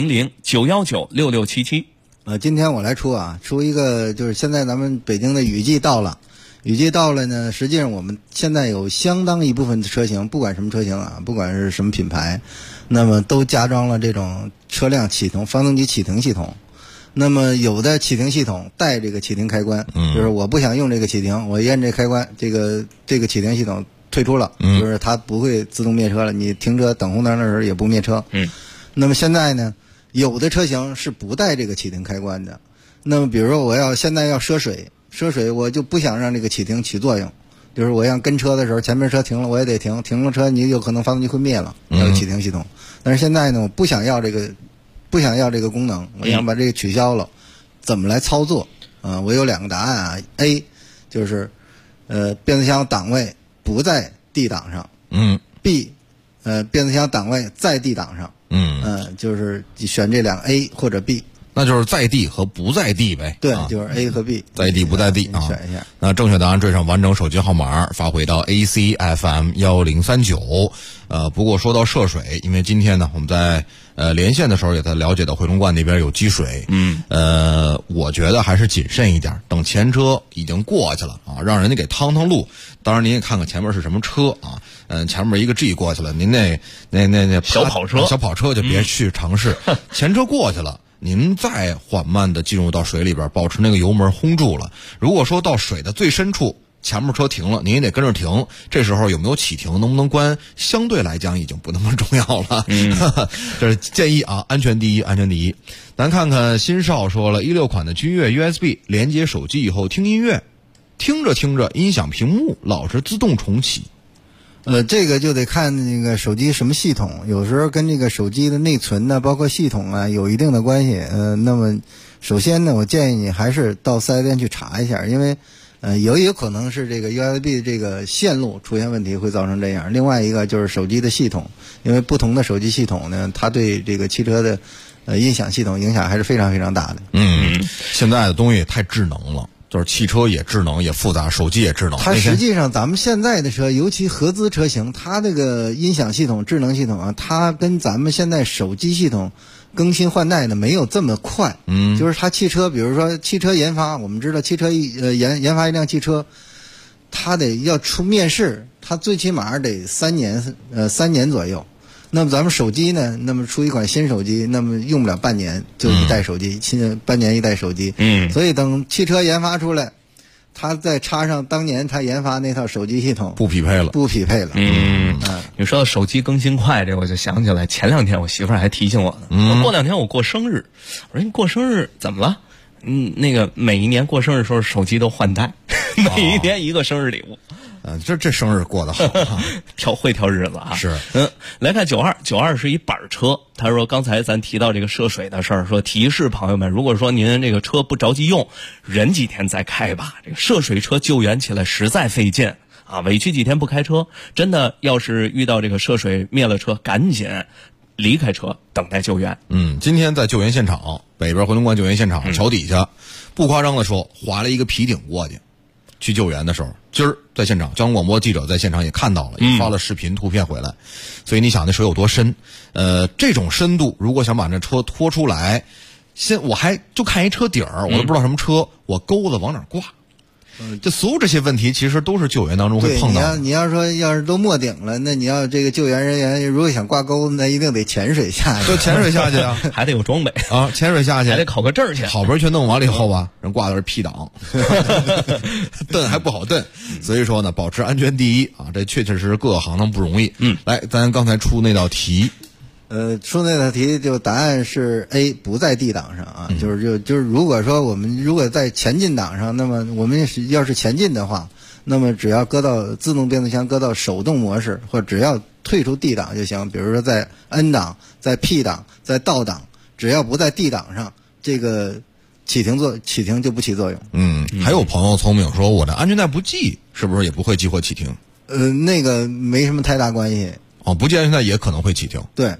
400-919-6677。 今天我来出一个，就是现在咱们北京的雨季到了呢，实际上我们现在有相当一部分的车型，不管什么车型不管是什么品牌，那么都加装了这种车辆发动机启停系统。那么有的启停系统带这个启停开关，就是我不想用这个启停，我一按这开关，这个启停系统退出了，就是它不会自动灭车了，你停车等红灯的时候也不灭车。那么现在呢，有的车型是不带这个启停开关的。那么比如说我现在要涉水，我就不想让这个启停起作用，就是我要跟车的时候，前面车停了我也得停了车，你有可能发动机会灭了，要有启停系统。但是现在呢，我不想要这个功能，我想把这个取消了。怎么来操作？我有2个答案A 就是变速箱档位不在 D 档上，B 变速箱档位在 D 档上，就是选这2个 A 或者 B。 那就是在地和不在地呗。 对，就是 A 和 B， 在地不在地选一下。 那正确答案缀上完整手机号码，发回到 ACFM1039。不过说到涉水，因为今天呢我们在连线的时候也在了解到回龙观那边有积水。我觉得还是谨慎一点，等前车已经过去了让人家给趟路。当然您也看看前面是什么车前面一个 G 过去了，您那小跑车就别去尝试。前车过去了， 您再缓慢的进入到水里边，保持那个油门轰住了。如果说到水的最深处，前面车停了，您也得跟着停。这时候有没有启停，能不能关，相对来讲已经不那么重要了。这是建议啊，安全第一，安全第一。咱看看新少说了，16款的君越 USB 连接手机以后听音乐，听着听着音响屏幕老是自动重启。 这个就得看那个手机什么系统，有时候跟这个手机的内存呢，包括系统啊有一定的关系。那么首先呢，我建议你还是到4S店去查一下，因为有可能是这个 USB 这个线路出现问题会造成这样。另外一个就是手机的系统，因为不同的手机系统呢，它对这个汽车的音响系统影响还是非常非常大的。 现在的东西也太智能了。就是汽车也智能也复杂，手机也智能。 它实际上咱们现在的车，尤其合资车型，它这个音响系统、智能系统啊，它跟咱们现在手机系统更新换代的没有这么快。就是它汽车，比如说汽车研发，我们知道汽车研发一辆汽车，它得要出面世，它最起码得3年左右。那么咱们手机呢？那么出一款新手机，那么用不了半年就一代手机，半年一代手机。所以等汽车研发出来，它再插上当年它研发那套手机系统， 不匹配了。 你说到手机更新快，这我就想起来，前2天我媳妇儿还提醒我呢。过2天我过生日，我说你过生日怎么了？那个每一年过生日的时候手机都换代，每一年一个生日礼物。 这生日过得好啊， 会挑日子啊。 是， 来看92是一板车。他说刚才咱提到这个涉水的事儿，说提示朋友们，如果说您这个车不着急用，忍几天再开吧。这个涉水车救援起来实在费劲啊，委屈几天不开车，真的要是遇到这个涉水灭了车，赶紧离开车，等待救援。 今天在救援现场，北边回龙观救援现场桥底下，不夸张的说，划了一个皮艇过去救援的时候，今儿在现场，交通广播记者在现场也看到了，也发了视频图片回来。所以你想那水有多深？这种深度，如果想把那车拖出来，我还就看一车底儿，我都不知道什么车，我钩子往哪挂？这所有这些问题其实都是救援当中会碰到的。 你要说要是都没顶了，那你要这个救援人员如果想挂钩子，那一定得潜水下去。 就潜水下去啊， 还得有装备啊，潜水下去还得考个证去。 好不容易全弄完了以后吧，人挂的是 P 档，蹬还不好蹬。所以说呢，保持安全第一啊，这确确实实各行当不容易。来，咱刚才出那道题。 出那道题就答案是 A， 不在 D 档上啊，就是如果说我们如果在前进档上，那么我们要是前进的话，那么只要搁到自动变速箱搁到手动模式，或者只要退出 D 档就行。比如说在 N 档、在 P 档、在倒档，只要不在 D 档上，这个启停就不起作用。 还有朋友聪明说，我的安全带不系，是不是也不会激活启停？ 那个没什么太大关系。 不系安全带也可能会启停。 对。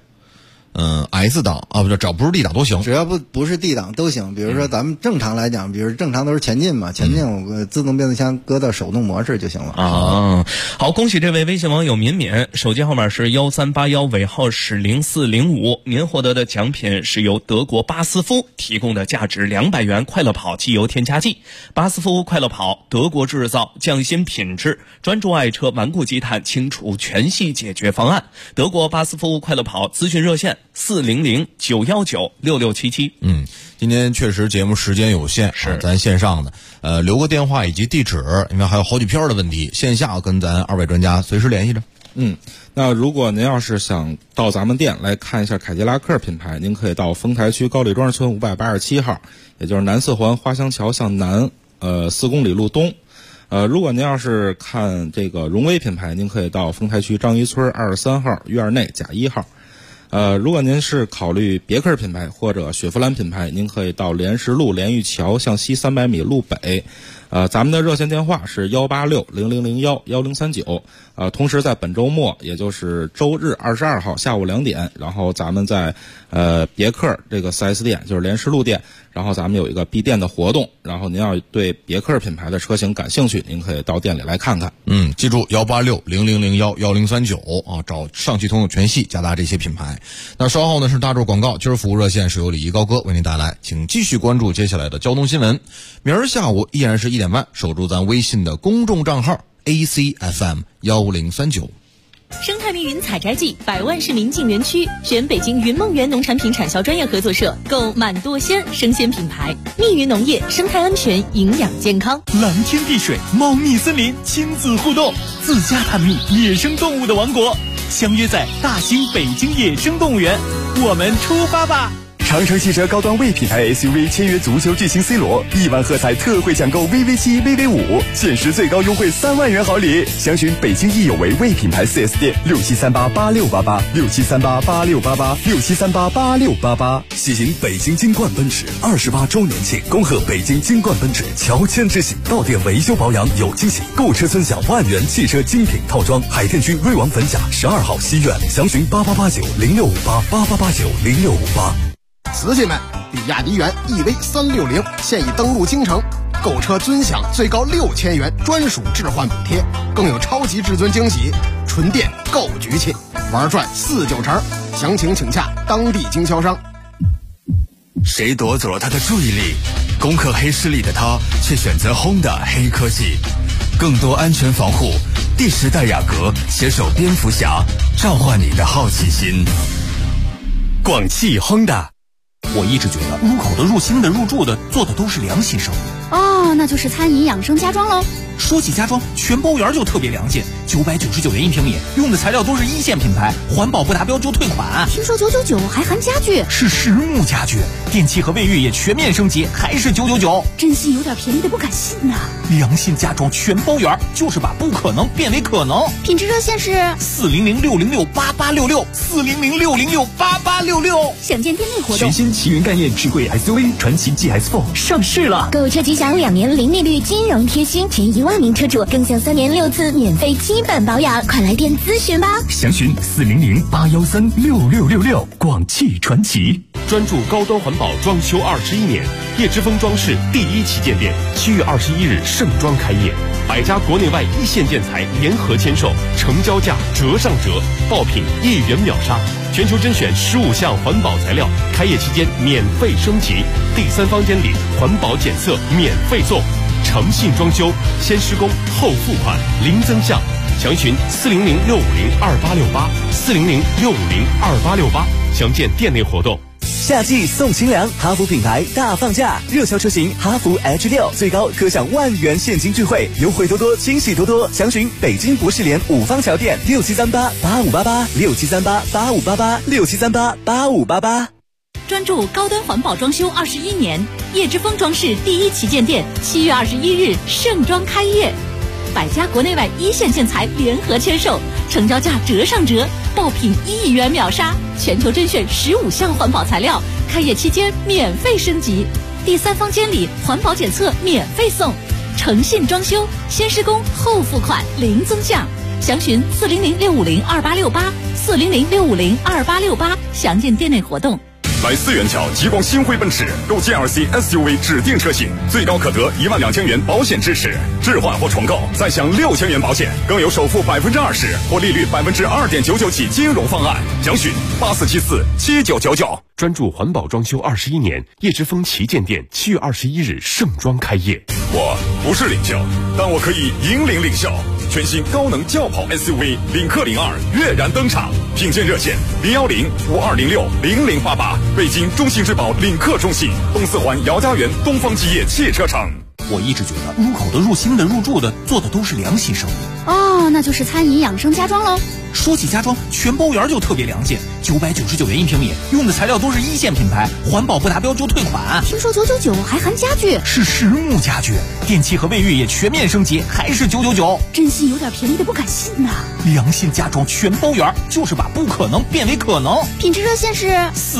S 档啊，只要不是 D 档都行， 只要不是 D 档都行。比如说咱们正常来讲，比如正常都是前进嘛，前进我自动变速箱搁到手动模式就行了啊。好，恭喜这位微信网友敏敏，手机号码是1381，尾号是0405，您获得的奖品是由德国巴斯夫提供的价值200元快乐跑机油添加剂。巴斯夫快乐跑，德国制造，匠心品质，专注爱车顽固积碳清除全系解决方案。德国巴斯夫快乐跑咨询热线400-919-6677。 今天确实节目时间有限，是咱线上的留个电话以及地址，因为还有好几篇的问题，线下跟咱2位专家随时联系着。 那如果您要是想到咱们店来看一下凯迪拉克品牌，您可以到丰台区高丽庄村587号，也就是南四环花乡桥向南4公里路东。如果您要是看这个荣威品牌，您可以到丰台区张掖村23号院内甲1号。如果您是考虑别克品牌或者雪佛兰品牌，您可以到莲石路莲玉桥向西300米路北。咱们的热线电话是186-0001-1039。同时在本周末，也就是周日22号下午2点，然后咱们在别克这个 4S 店，就是莲石路店，然后咱们有一个闭店的活动，然后您要对别克品牌的车型感兴趣，您可以到店里来看看。 记住186-0001-1039啊，找上汽通用全系加大这些品牌。那稍后呢是大众广告，今儿服务热线是由李一高哥为您带来，请继续关注接下来的交通新闻。明儿下午依然是1点半，守住咱微信的公众账号 ACFM1039。 生态密云采摘季，100万市民进园区，选北京云梦园农产品产销专业合作社，购满多鲜生鲜品牌。密云农业，生态安全，营养健康。 蓝天碧水，猫蜜森林，亲子互动，自家探秘野生动物的王国，相约在大兴北京野生动物园，我们出发吧！ 长城汽车高端 V 品牌 SUV 签约足球巨星 C 罗，1万喝彩特惠抢购 VV7、VV5，限时最高优惠3万元好礼。详询北京易有为 V 品牌 4S 店，67388688，67388688，67388688。 喜迎北京金冠奔驰28周年庆，恭贺北京金冠奔驰乔迁之喜，到店维修保养有惊喜，购车尊享万元汽车精品套装。海淀区瑞王粉甲12号西苑，详询88890658，88890658。 瓷器们，比亚迪元 EV360现已登陆京城，购车尊享最高6000元专属置换补贴，更有超级至尊惊喜，纯电购局气，玩转49成。详情请洽当地经销商。 谁夺走了他的注意力？攻克黑势力的他却选择 Honda 黑科技，更多安全防护。第10代雅阁携手蝙蝠侠，召唤你的好奇心。广汽 Honda。 我一直觉得入口的、入心的、入住的做的都是良心生意。 哦，那就是餐饮养生家装喽。 说起家装，全包园就特别良心，999元1平米，用的材料都是1线品牌，环保不达标就退款。 听说999还含家具， 是实木家具，电器和卫浴也全面升级，还是999。 真心有点便宜的不敢信呐。 良心家装全包园，就是把不可能变为可能。 品质热线是 40060688866，40060688866。 详见店内活动。 全新奇云概念智慧 SUV 传祺 GS4 上市了， 购车即享2年零利率金融贴心，前1万名车主更享3年6次免费基本保养，快来电咨询吧。 详询40081366666，广汽传祺。 专注高端环保装修21年，叶之峰装饰第1旗舰店7月21日盛装开业，100家国内外1线建材联合签售，成交价折上折，爆品1元秒杀，全球甄选15项环保材料，开业期间免费升级，第3房间里环保检测免费送，诚信装修，先施工后付款，零增项，详询400-650-2868，400-650-2868，详见店内活动。 夏季送清凉，哈弗品牌大放价，热销车型哈弗 H6最高可享万元现金钜惠，优惠多多，惊喜多多。详询北京博士联5方桥店6738-8588，6738-8588，6738-8588。 专注高端环保装修21年，叶之峰装饰第1旗舰店7月21日盛装开业，100家国内外1线建材联合签售，成交价折上折，爆品1元秒杀，全球甄选15项环保材料，开业期间免费升级，第3房间里环保检测免费送，诚信装修，先施工后付款，零增项，详询400-650-2868，400-650-2868，详见店内活动。 来4元桥极光星辉奔驰购 GLC SUV 指定车型，最高可得12000元保险支持，置换或重购再享6000元保险，更有首付20%或利率2.99%起金融方案。详询84747999。 专注环保装修21年，叶之峰旗舰店7月21日盛装开业。 我不是领袖，但我可以引领领袖。全新高能轿跑 SUV 领克02跃然登场，品鉴热线010-5206-0088，北京中信质保领克中心，东四环姚家园东方基业汽车城。 我一直觉得入口的、入心的、入住的做的都是良心生意。 哦，那就是餐饮养生家装喽。 说起家装，全包园就特别良心，999元1平米，用的材料都是1线品牌，环保不达标就退款。 听说999还含家具， 是实木家具，电器和卫浴也全面升级，还是999。 真心有点便宜的不敢信呐。 良心家装全包园，就是把不可能变为可能。 品质热线是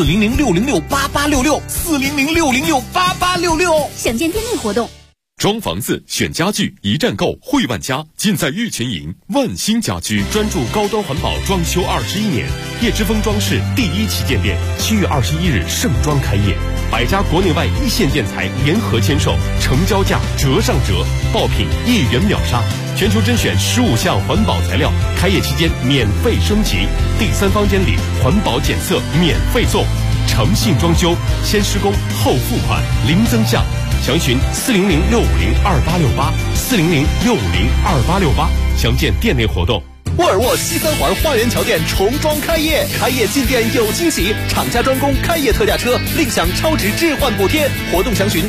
400-606-8866，400-650-8866， 详见店内活动。 装房子选家具一站购汇万家，尽在玉泉营万兴家居。专注高端环保装修21年，叶之峰装饰第1旗舰店7月21日盛装开业，100家国内外1线建材联合签售，成交价折上折，爆品1元秒杀，全球甄选15项环保材料，开业期间免费升级，第3房间里环保检测免费送，诚信装修，先施工后付款，零增项。详询400-650-2868，400-650-2868，详见店内活动。 沃尔沃西三环花园桥店重装开业，开业进店有惊喜，厂家专供开业特价车，另享超值置换补贴。活动详询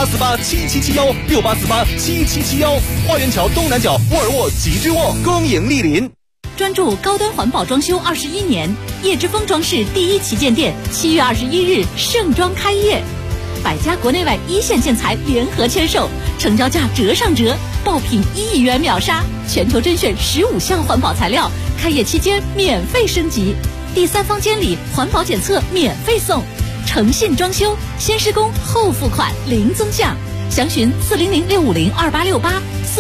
68487771，68487771。花园桥东南角沃尔沃极致沃，恭迎莅临。 专注高端环保装修21年，叶之峰装饰第1旗舰店7月21日盛装开业，百家国内外一线建材联合签售，成交价折上折，爆品1亿元秒杀，全球甄选15项环保材料，开业期间免费升级，第3方监理环保检测免费送，诚信装修，先施工后付款零增项，详询400-650-2868。